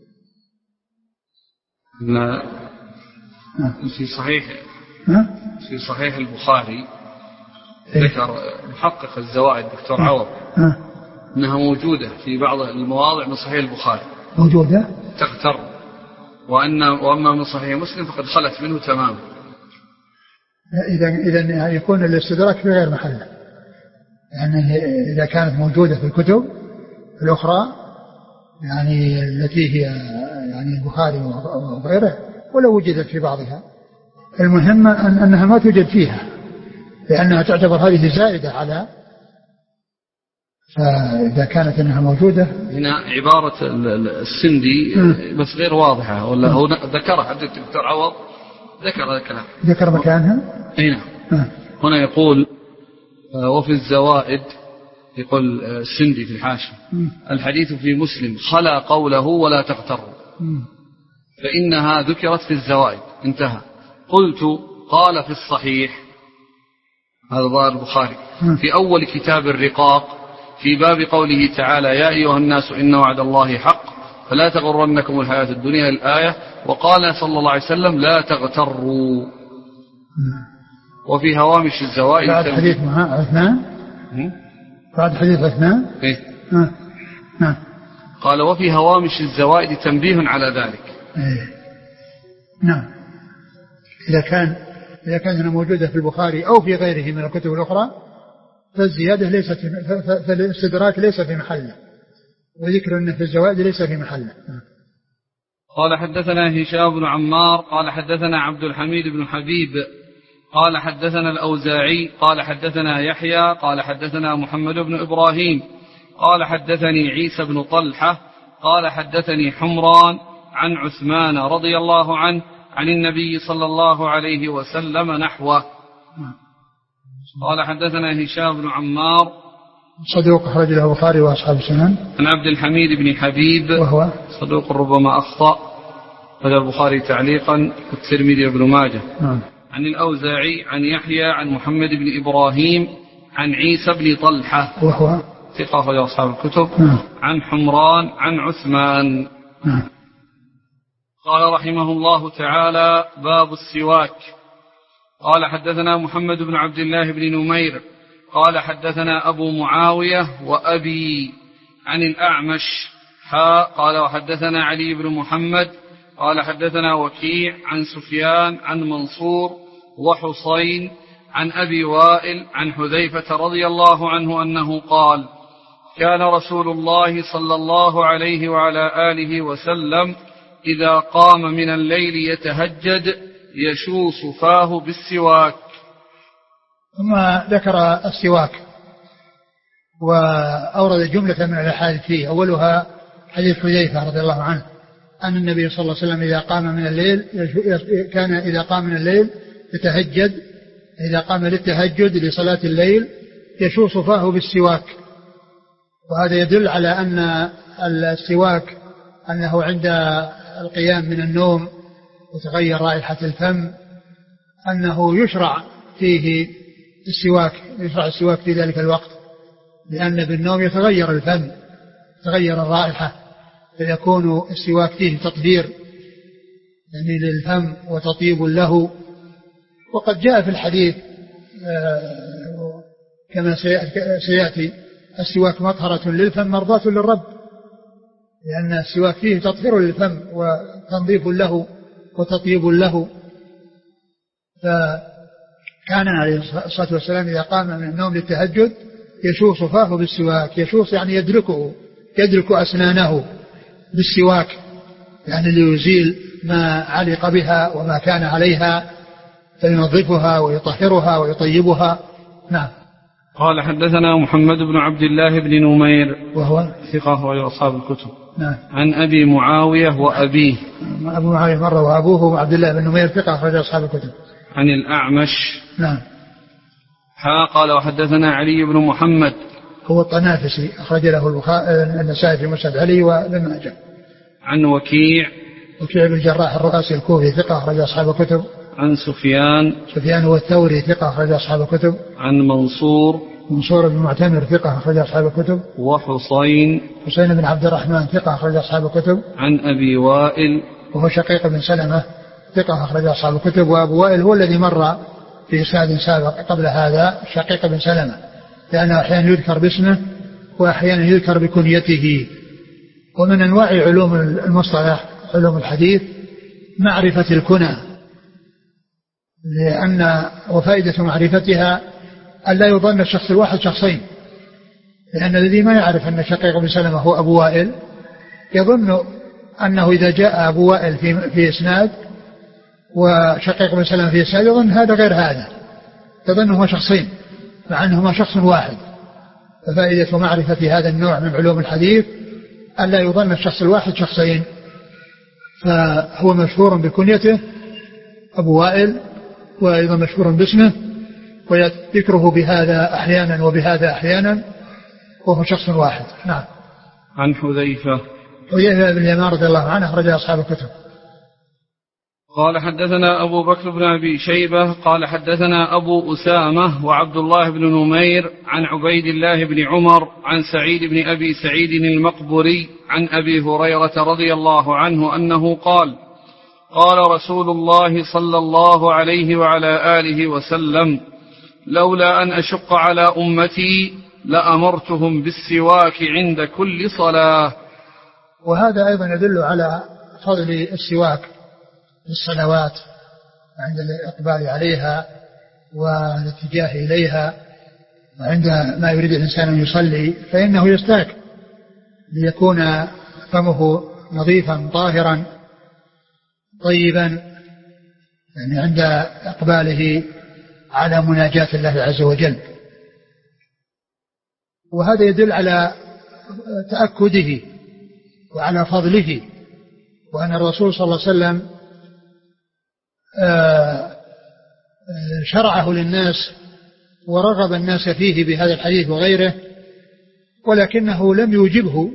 لا في صحيح في صحيح البخاري ذكر محقق الزوائد دكتور عوض أنها موجودة في بعض المواضع من صحيح البخاري موجودة تغتر، وأن وأما من صحيح مسلم فقد خلت منه تماما. إذا إذا يكون الاستدراك في غير محله، يعني إذا كانت موجودة في الكتب الأخرى يعني التي هي يعني البخاري وغيره، ولو وجدت في بعضها المهم أن أنها ما توجد فيها، لأنها تعتبر هذه زائدة على، فإذا كانت أنها موجودة. هنا عبارة السندي بس غير واضحة، ولا هو ذكرها حتى الدكتور عوض ذكر هذا الكلام، ذكر مكانها هنا هنا يقول وفي الزوائد، يقول السندي في الحاشية الحديث في مسلم خلا قوله ولا تغتروا فإنها ذكرت في الزوائد، انتهى. قلت قال في الصحيح، هذا ظاهر البخاري، في أول كتاب الرقاق في باب قوله تعالى يا أيها الناس إن وعد الله حق فلا تغرنكم الحياة الدنيا الآية، وقال صلى الله عليه وسلم لا تغتروا. وفي هوامش الزوائد بعد حديث عثمان، بعد حديث عثمان إيه؟ نعم. قال وفي هوامش الزوائد تنبيه على ذلك. إيه؟ نعم. إذا كان إذا كانت موجودة في البخاري أو في غيره من الكتب الأخرى فالزيادة ليست، فالاستدراك ليس في محله، وذكر أنه في الزوائد ليس في محله. قال حدثنا هشام بن عمار قال حدثنا عبد الحميد بن حبيب قال حدثنا الأوزاعي قال حدثنا يحيى قال حدثنا محمد بن إبراهيم قال حدثني عيسى بن طلحة قال حدثني حمران عن عثمان رضي الله عنه عن النبي صلى الله عليه وسلم نحوه. قال حدثنا هشام بن عمار صدوق أخرج له البخاري وأصحاب السنن. عن عبد الحميد بن حبيب وهو صدوق ربما أخطأ، هذا البخاري تعليقا والترمذي وابن ماجه. نعم. عن الأوزاعي عن يحيى عن محمد بن إبراهيم عن عيسى بن طلحة وهو ثقة أخرج أصحاب الكتب. نعم. عن حمران عن عثمان. نعم. قال رحمه الله تعالى باب السواك. قال حدثنا محمد بن عبد الله بن نمير قال حدثنا أبو معاوية وأبي عن الأعمش حا قال وحدثنا علي بن محمد قال حدثنا وكيع عن سفيان عن منصور وحصين عن أبي وائل عن حذيفة رضي الله عنه أنه قال كان رسول الله صلى الله عليه وعلى آله وسلم إذا قام من الليل يتهجد يشوص فاه بالسواك. ثم ذكر السواك وأورد جملة من الأحاديث فيه، أولها حديث حذيفة رضي الله عنه أن النبي صلى الله عليه وسلم إذا قام من الليل كان إذا قام من الليل يتهجد، إذا قام للتهجد لصلاة الليل يشوص فاه بالسواك. وهذا يدل على أن السواك أنه عند القيام من النوم وتغير رائحة الفم أنه يشرع فيه السواك، يشرع السواك في ذلك الوقت، لأن بالنوم يتغير الفم، تغير الرائحة، فيكون السواك فيه تطهير يعني للفم وتطيب له. وقد جاء في الحديث كما سيأتي السواك مطهرة للفم مرضاة للرب، لأن السواك فيه تطهير للفم وتنظيف له وتطيب له. فكان عليه الصلاة والسلام إذا قام من النوم للتهجد يشوص فاه بالسواك، يشوص يعني يدركه، يدرك أسنانه بالسواك، يعني ليزيل ما علق بها وما كان عليها فينظفها ويطهرها ويطيبها. نعم. قال حدثنا محمد بن عبد الله بن نمير وهو ثقة وغير أصحاب الكتب. نعم. عن أبي معاوية وأبيه. أبو معاوية مرة وأبوه عبد الله بن نمير ثقة أخرج أصحاب الكتب. عن الأعمش. نعم. ها قال وحدثنا علي بن محمد هو الطنافسي أخرج له النسائي في مسند علي وابن ماجه. عن وكيع وكيع بن الجراح الرؤاسي الكوفي ثقة أخرج أصحاب الكتب. عن سفيان سفيان هو الثوري ثقة أخرج أصحاب الكتب. عن منصور منصور بن معتمر ثقة أخرج أصحاب الكتب. وحصين حسين بن عبد الرحمن ثقة أخرج أصحاب الكتب. عن أبي وائل وهو شقيق بن سلمة ثقة أخرج أصحاب الكتب. وأبو وائل هو الذي مر في إسناد سابق قبل هذا شقيق بن سلمة، لأنه أحيانا يذكر باسمه وأحيانا يذكر بكنيته. ومن أنواع علوم المصطلح علوم الحديث معرفة الكنى، لأن وفائدة معرفتها أن لا يظن الشخص الواحد شخصين، لأن الذي ما يعرف أن شقيق بن سلمة هو أبو وائل يظن أنه إذا جاء أبو وائل في, في إسناد وشقيق بن سلمة في إسناد يظن هذا غير هذا، يظنهما شخصين مع أنهما شخص واحد. ففائدة معرفة هذا النوع من علوم الحديث ألا يظن الشخص الواحد شخصين. فهو مشهور بكنيته أبو وائل، وأيضا مشهور باسمه، ويذكره بهذا أحيانا وبهذا أحيانا، وهو شخص واحد. نعم. عن حذيفة حذيفة بن اليمان رضي الله عنه أخرج أصحاب الكتب. قال حدثنا أبو بكر بن أبي شيبة قال حدثنا أبو أسامة وعبد الله بن نمير عن عبيد الله بن عمر عن سعيد بن أبي سعيد المقبري عن أبي هريرة رضي الله عنه أنه قال قال رسول الله صلى الله عليه وعلى آله وسلم لولا أن أشق على أمتي لأمرتهم بالسواك عند كل صلاة. وهذا أيضا يدل على فضل السواك في الصلوات عند الإقبال عليها والاتجاه إليها، وعند ما يريد الإنسان أن يصلي فإنه يستاك ليكون فمه نظيفا طاهرا طيبا، يعني عند إقباله على مناجاة الله عز وجل. وهذا يدل على تأكده وعلى فضله، وأن الرسول صلى الله عليه وسلم شرعه للناس ورغب الناس فيه بهذا الحديث وغيره، ولكنه لم يوجبه،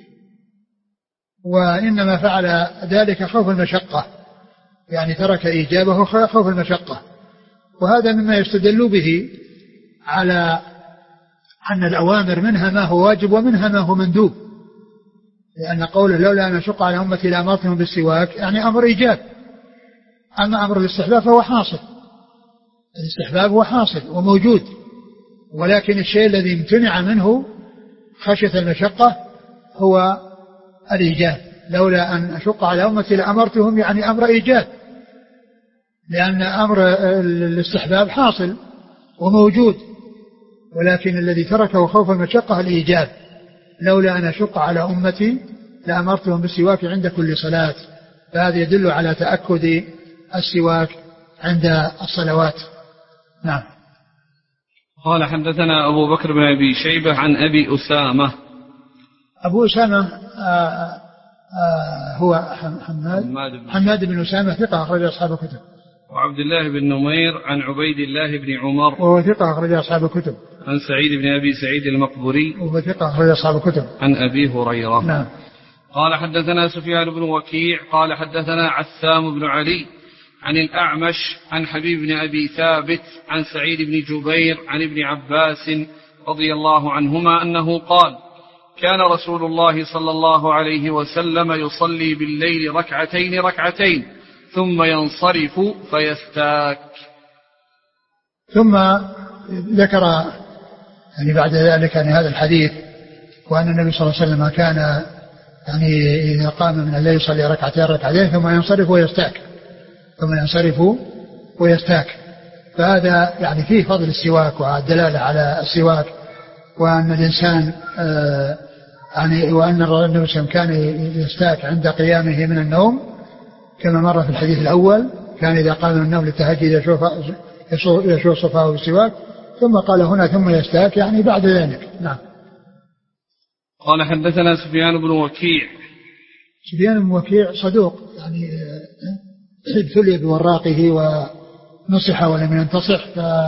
وإنما فعل ذلك خوف المشقة، يعني ترك إيجابه خوف المشقة. وهذا مما يستدل به على أن الأوامر منها ما هو واجب ومنها ما هو مندوب، لأن قوله لولا أن أشق على أمتي لأمرتهم بالسواك يعني أمر إيجاب. أما أمر الاستحباب فهو حاصل، الاستحباب هو حاصل وموجود، ولكن الشيء الذي امتنع منه خشية المشقة هو الإيجاب. لولا أن أشق على أمتي لأمرتهم يعني أمر إيجاب، لأن أمر الاستحباب حاصل وموجود، ولكن الذي تركه خوف المشقة الإيجاب. لولا أن أشق على أمتي لأمرتهم بالسواك عند كل صلاة. فهذا يدل على تأكد السواك عند الصلوات. نعم. قال حدثنا أبو بكر بن أبي شيبة عن أبي أسامة. أبو أسامة آآ آآ هو حماد حماد بن أسامة ثقة أخرج أصحاب الكتب. وعبد الله بن نمير عن عبيد الله بن عمر وهو ثقة أخرج أصحاب الكتب. عن سعيد بن أبي سعيد المقبري وهو ثقة أخرج أصحاب الكتب. عن أبي هريرة. نعم. قال حدثنا سفيان بن وكيع قال حدثنا عثام بن علي عن الأعمش عن حبيب بن أبي ثابت عن سعيد بن جبير عن ابن عباس رضي الله عنهما أنه قال كان رسول الله صلى الله عليه وسلم يصلي بالليل ركعتين ركعتين ثم ينصرف فيستاك. ثم ذكر يعني بعد ذلك أن هذا الحديث، وأن النبي صلى الله عليه وسلم كان يعني إذا قام من الليل يصلي ركعتين ركعتين ثم ينصرف ويستاك ثم ينصرف ويستاك. فهذا يعني فيه فضل السواك والدلالة على السواك، وأن الإنسان آه يعني وأن النبي صلى الله عليه وسلم كان يستاك عند قيامه من النوم كما مر في الحديث الأول، كان إذا قام من النوم للتهجد يشوف صفاه بالسواك، ثم قال هنا ثم يستاك يعني بعد ذلك. نعم. قال حدثنا سفيان بن وكيع. سفيان بن وكيع صدوق يعني ابتلي بوراقه ونصح ولم ينتصح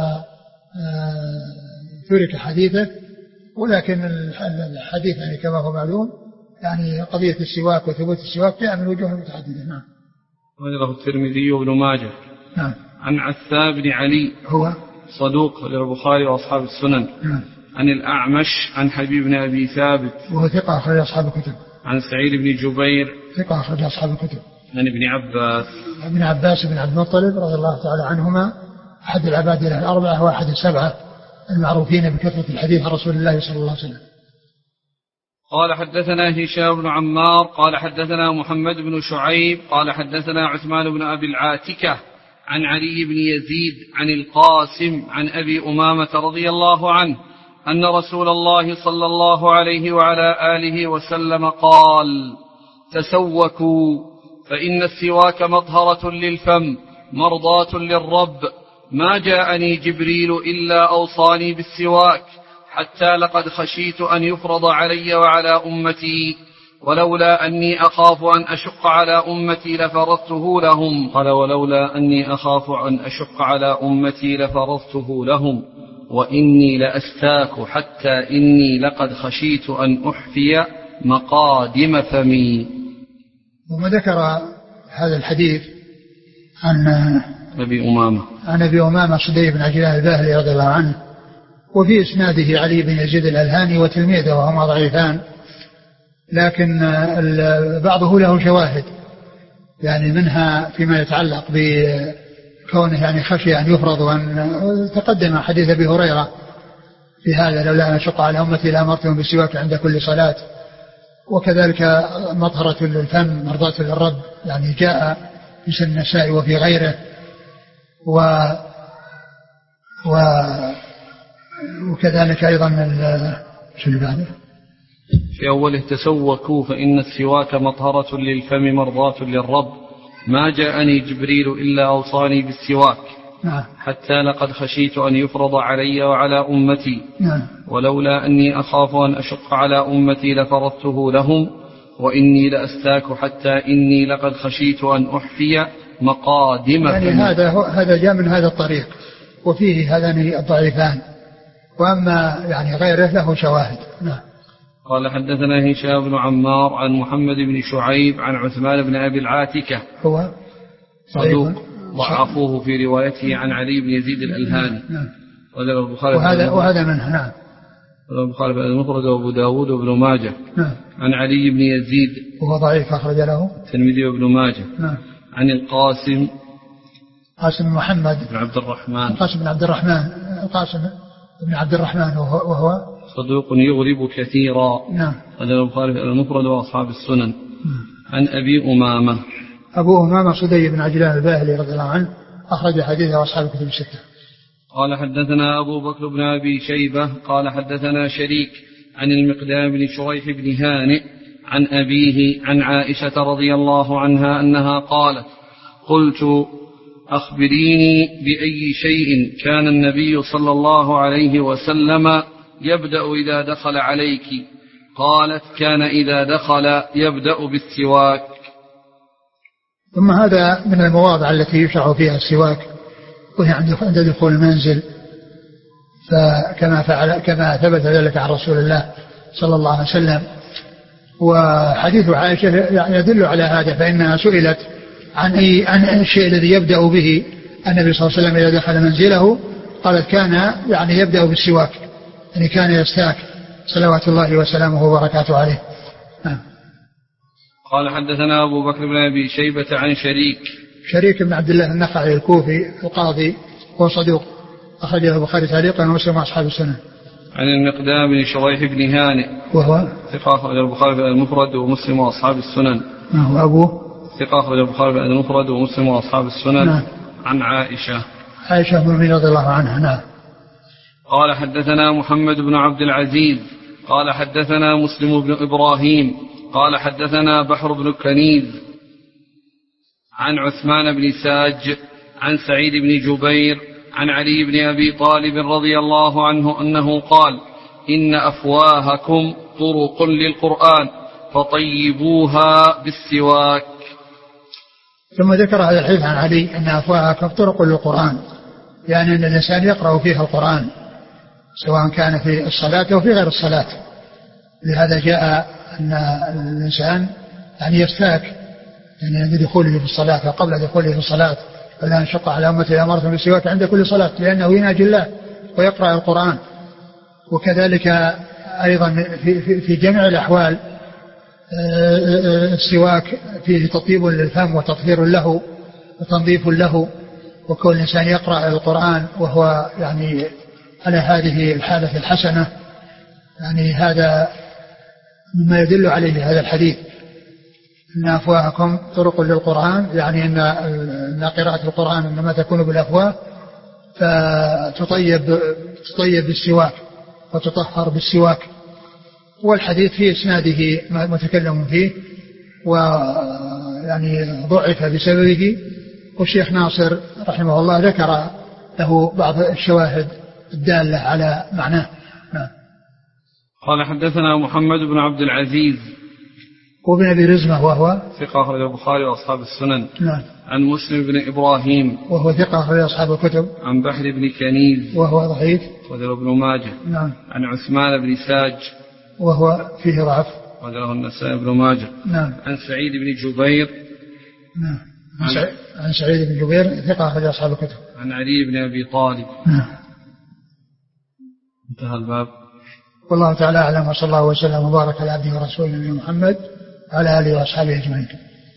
فترك حديثه، ولكن الحديث يعني كما هو معلوم يعني قضية السواك وثبوت السواك جاء من وجوه متعددة. نعم. وله الترمذي وابن ماجه. نعم. عن عثاب بن علي هو صدوق للبخاري وأصحاب السنن. نعم. عن الأعمش عن حبيب بن أبي ثابت وهو ثقة أخرج أصحاب الكتب. عن سعيد بن جبير ثقة أخرج أصحاب الكتب. عن ابن عباس ابن عباس بن عبد المطلب رضي الله تعالى عنهما أحد العبادلة الأربعة وأحد السبعة المعروفين بكثرة الحديث عن رسول الله صلى الله عليه وسلم. قال حدثنا هشام بن عمار قال حدثنا محمد بن شعيب قال حدثنا عثمان بن أبي العاتكة عن علي بن يزيد عن القاسم عن أبي أمامة رضي الله عنه أن رسول الله صلى الله عليه وعلى آله وسلم قال تسوكوا فإن السواك مطهرة للفم مرضاة للرب ما جاءني جبريل إلا أوصاني بالسواك حتى لقد خشيت أن يفرض علي وعلى أمتي ولولا أني أخاف أن أشق على أمتي لفرضته لهم. قال ولولا أني أخاف أن أشق على أمتي لفرضته لهم وإني لأستاك حتى إني لقد خشيت أن أحفي مقادم فمي. ثم ذكر هذا الحديث عن أبي أمامة عن أبي أمامة صدي بن عجلان الباهلي رضي الله عنه، وفي إسناده علي بن يزيد الألهاني وتلميذه وهما ضعيفان، لكن بعضه له شواهد، يعني منها فيما يتعلق بكونه يعني خشي أن يفرض، وأن تقدم حديث أبي هريرة في هذا لولا أن أشق على أمتي لأمرتهم بالسواك عند كل صلاة. وكذلك مطهرة للفم مرضاة للرب، يعني جاء في سنن النسائي وفي غيره. و و وكذلك أيضا شو اللي بعده في أوله تسوكوا فإن السواك مطهرة للفم مرضاة للرب ما جاءني جبريل إلا أوصاني بالسواك نعم. حتى لقد خشيت أن يفرض علي وعلى أمتي نعم. ولولا أني أخاف أن أشق على أمتي لفرضته لهم وإني لأستاك حتى إني لقد خشيت أن أحفي مقادم يعني فمي. هذا هذا جاء من هذا الطريق وفيه هذان الضعيفان، وأما يعني غيره له شواهد. نعم. قال حدثنا هشام بن عمار عن محمد بن شعيب عن عثمان بن أبي العاتكة هو صدوق ضعفوه في روايته عن علي بن يزيد الألهاني. نعم. وهذا وهذا منه. نعم. البخاري بن المفرد وأبو داود وابن ماجه. نعم. عن علي بن يزيد وهو ضعيف أخرج له الترمذي وابن ماجه. نعم. عن القاسم قاسم محمد بن عبد الرحمن قاسم بن عبد الرحمن القاسم بن عبد الرحمن وهو, وهو صدوق يغرب كثيرا. نعم. قال البخاري المفرد وأصحاب السنن. نعم. عن أبي أمامة أبو أمامة صدي بن عجلان الباهلي رضي الله عنه أخرج حديثه أصحاب الكتب الستة. قال حدثنا أبو بكر بن أبي شيبة قال حدثنا شريك عن المقدام بن شريح بن هانئ عن أبيه عن عائشة رضي الله عنها أنها قالت قلت أخبريني بأي شيء كان النبي صلى الله عليه وسلم يبدأ إذا دخل عليك؟ قالت كان إذا دخل يبدأ بالسواك. ثم هذا من المواضع التي يشرع فيها السواك، وهي عند دخول المنزل، فكما فعل كما ثبت ذلك عن رسول الله صلى الله عليه وسلم. وحديث عائشة يدل على هذا، فإنها سئلت عن أي عن الشيء الذي يبدأ به النبي صلى الله عليه وسلم إذا دخل منزله، قالت كان يعني يبدأ بالسواك، يعني كان يستاك صلوات الله وسلامه وبركاته عليه. آه. قال حدثنا أبو بكر بن أبي شيبة عن شريك شريك بن عبد الله النخعي الكوفي القاضي هو صدوق أخرجه البخاري تعليقا ومسلم أصحاب السنن. عن المقدام بن شريح بن هانئ وهو ثقة أخرج البخاري في المفرد ومسلم وأصحاب السنن. وهو أبوه ثقة أخرج البخاري في المفرد ومسلم وأصحاب السنن. نعم. عن عائشة عائشة بن رضي الله عنها. نعم. قال حدثنا محمد بن عبد العزيز قال حدثنا مسلم بن إبراهيم قال حدثنا بحر بن كنيز عن عثمان بن ساج عن سعيد بن جبير عن علي بن أبي طالب رضي الله عنه أنه قال إن أفواهكم طرق للقرآن فطيبوها بالسواك. ثم ذكر هذا الحديث عن علي أن أفواهكم طرق للقرآن، يعني أن الإنسان يقرأ فيها القرآن سواء كان في الصلاة أو في غير الصلاة. لهذا جاء أن الإنسان يعني يستاك يعني عند دخوله في الصلاة وقبل دخوله في الصلاة، فلا نشق على أمتي أمرتهم بالسواك عند كل صلاة، لأنه يناجي الله ويقرأ القرآن. وكذلك أيضا في, في, في جميع الأحوال السواك فيه تطيب للفم وتطهير له وتنظيف له، وكل إنسان يقرأ القرآن وهو يعني على هذه الحالة الحسنة، يعني هذا مما يدل عليه هذا الحديث إن أفواهكم طرق للقرآن، يعني إن, إن قراءة القرآن إنما تكون بالأفواه، فتطيب تطيب بالسواك وتطهر بالسواك. والحديث في إسناده متكلم فيه ويعني ضعف بسببه، والشيخ ناصر رحمه الله ذكر له بعض الشواهد الدالة على معناه. نعم. قال حدثنا محمد بن عبد العزيز وابن أبي رزمة وهو ثقة أخرج البخاري وأصحاب السنن. نعم. عن مسلم بن إبراهيم وهو ثقة أخرج أصحاب الكتب. عن بحر بن كنيز وهو ضعيف أخرج ابن ماجه. نعم. عن عثمان بن ساج وهو فيه ضعف أخرج النسائي بن ماجه. نعم. عن سعيد بن جبير. نعم. عن, عن, عن سعيد بن جبير ثقة أخرج أصحاب الكتب. عن علي بن أبي طالب. نعم. انتهى الباب. والله تعالى أعلم، وصلى الله وسلم وبارك على عبده ورسوله نبينا محمد وعلى آله وأصحابه أجمعين.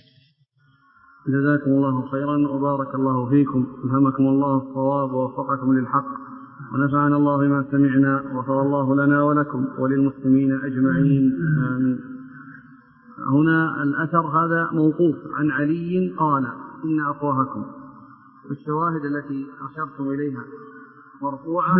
جزاكم الله خيرا وبارك الله فيكم، ألهمكم الله الصواب ووفقكم للحق، ونفعنا الله بما سمعنا، وغفر الله لنا ولكم وللمسلمين أجمعين، آمين. هنا الأثر هذا موقوف عن علي قال إن أفواهكم، والشواهد التي أشرتم إليها مرفوعة.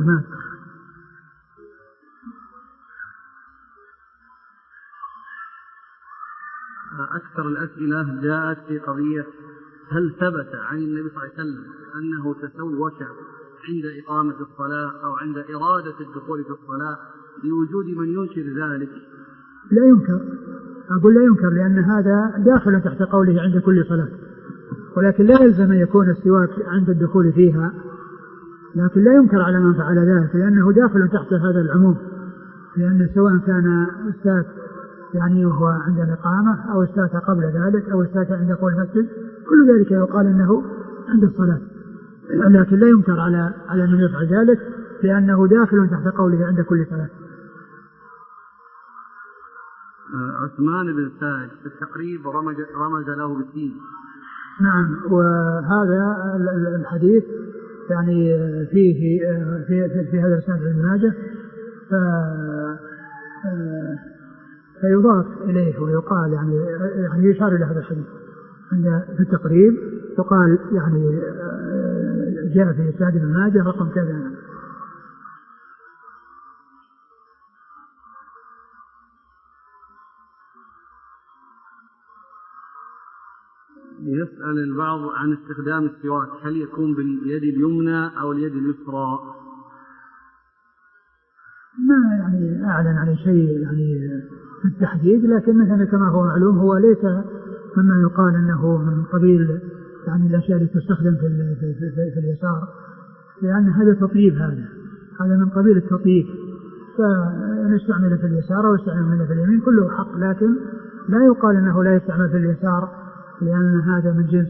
أكثر الأسئلة جاءت في قضية هل ثبت عن النبي صلى الله عليه وسلم أنه تسوك عند إقامة الصلاة أو عند إرادة الدخول في الصلاة لوجود من ينكر ذلك؟ لا ينكر، أقول لا ينكر، لأن هذا داخل تحت قوله عند كل صلاة، ولكن لا يلزم أن يكون السواك عند الدخول فيها، لكن لا ينكر على من فعل ذلك لأنه داخل تحت هذا العموم، لأن سواء كان الساك يعني وهو عند الإقامة أو الساك قبل ذلك أو الساك عند دخول المسجد، كل ذلك يقال أنه عند الصلاة، لكن لا ينكر على على من يفعل ذلك لأنه داخل تحت قوله عند كل صلاة. عثمان بن ساج في التقريب رمز, رمز له بالسين. نعم، وهذا الحديث يعني فيه في, في, في هذا السند ابن ماجه، فيضاف إليه ويقال يعني يعني يشار إلى هذا الحديث عند في التقريب، يقال يعني جاء في سند ابن ماجه رقم كذا. يسأل البعض عن استخدام السواك، هل يكون باليد اليمنى أو اليد اليسرى؟ ما يعني أعلن عن شيء يعني في التحديد، لكن مثلا كما هو معلوم هو ليس مما يقال أنه من قبيل يعني الأشياء التي تستخدم في, في, في, في, في اليسار، لأن هذا تطيب، هذا هذا من قبيل التطيب، فنستعمل في اليسار ونستعمل في اليمين كله حق، لكن لا يقال أنه لا يستعمل في اليسار لأن هذا من جنس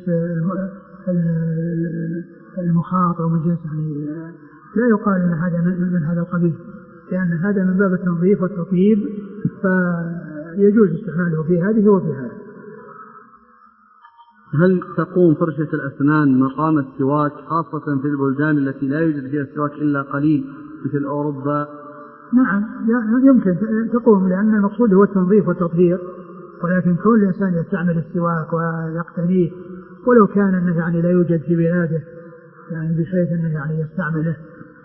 المخاط ومن جنس يعني لا يقال أن هذا من هذا القبيل، لأن هذا من باب التنظيف والتطيب، فيجوز استعماله في هذه وفي هذه. هل تقوم فرشة الأسنان مقام السواك خاصة في البلدان التي لا يوجد فيها السواك إلا قليل مثل أوروبا؟ نعم يمكن تقوم، لأن المقصود هو التنظيف والتطهير، ولكن كل إنسان يستعمل السواك ويقتنيه ولو كان أنه يعني لا يوجد في بلاده يعني بحيث أنه يعني يستعمله،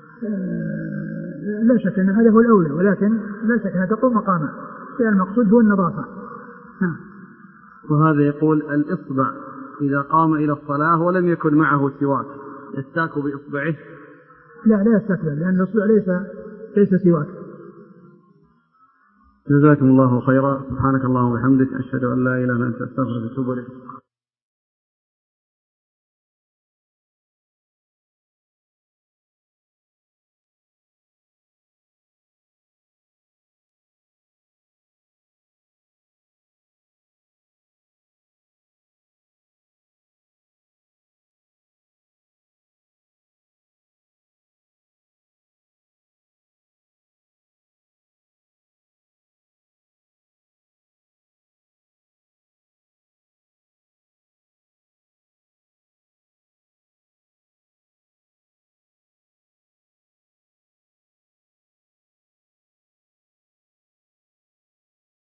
لا شك أن هذا هو الأولى، ولكن لا شك أنها تقوم مقامه، لأن المقصود هو النظافة. وهذا يقول الإصبع إذا قام إلى الصلاة ولم يكن معه سواك يستاك بإصبعه؟ لا لا يستاك، لأن الإصبع ليس ليس سواك. جزاكم الله خيرا، سبحانك اللهم وبحمدك، أشهد أن لا إله إلا أنت، أستغفرك وأتوب إليك.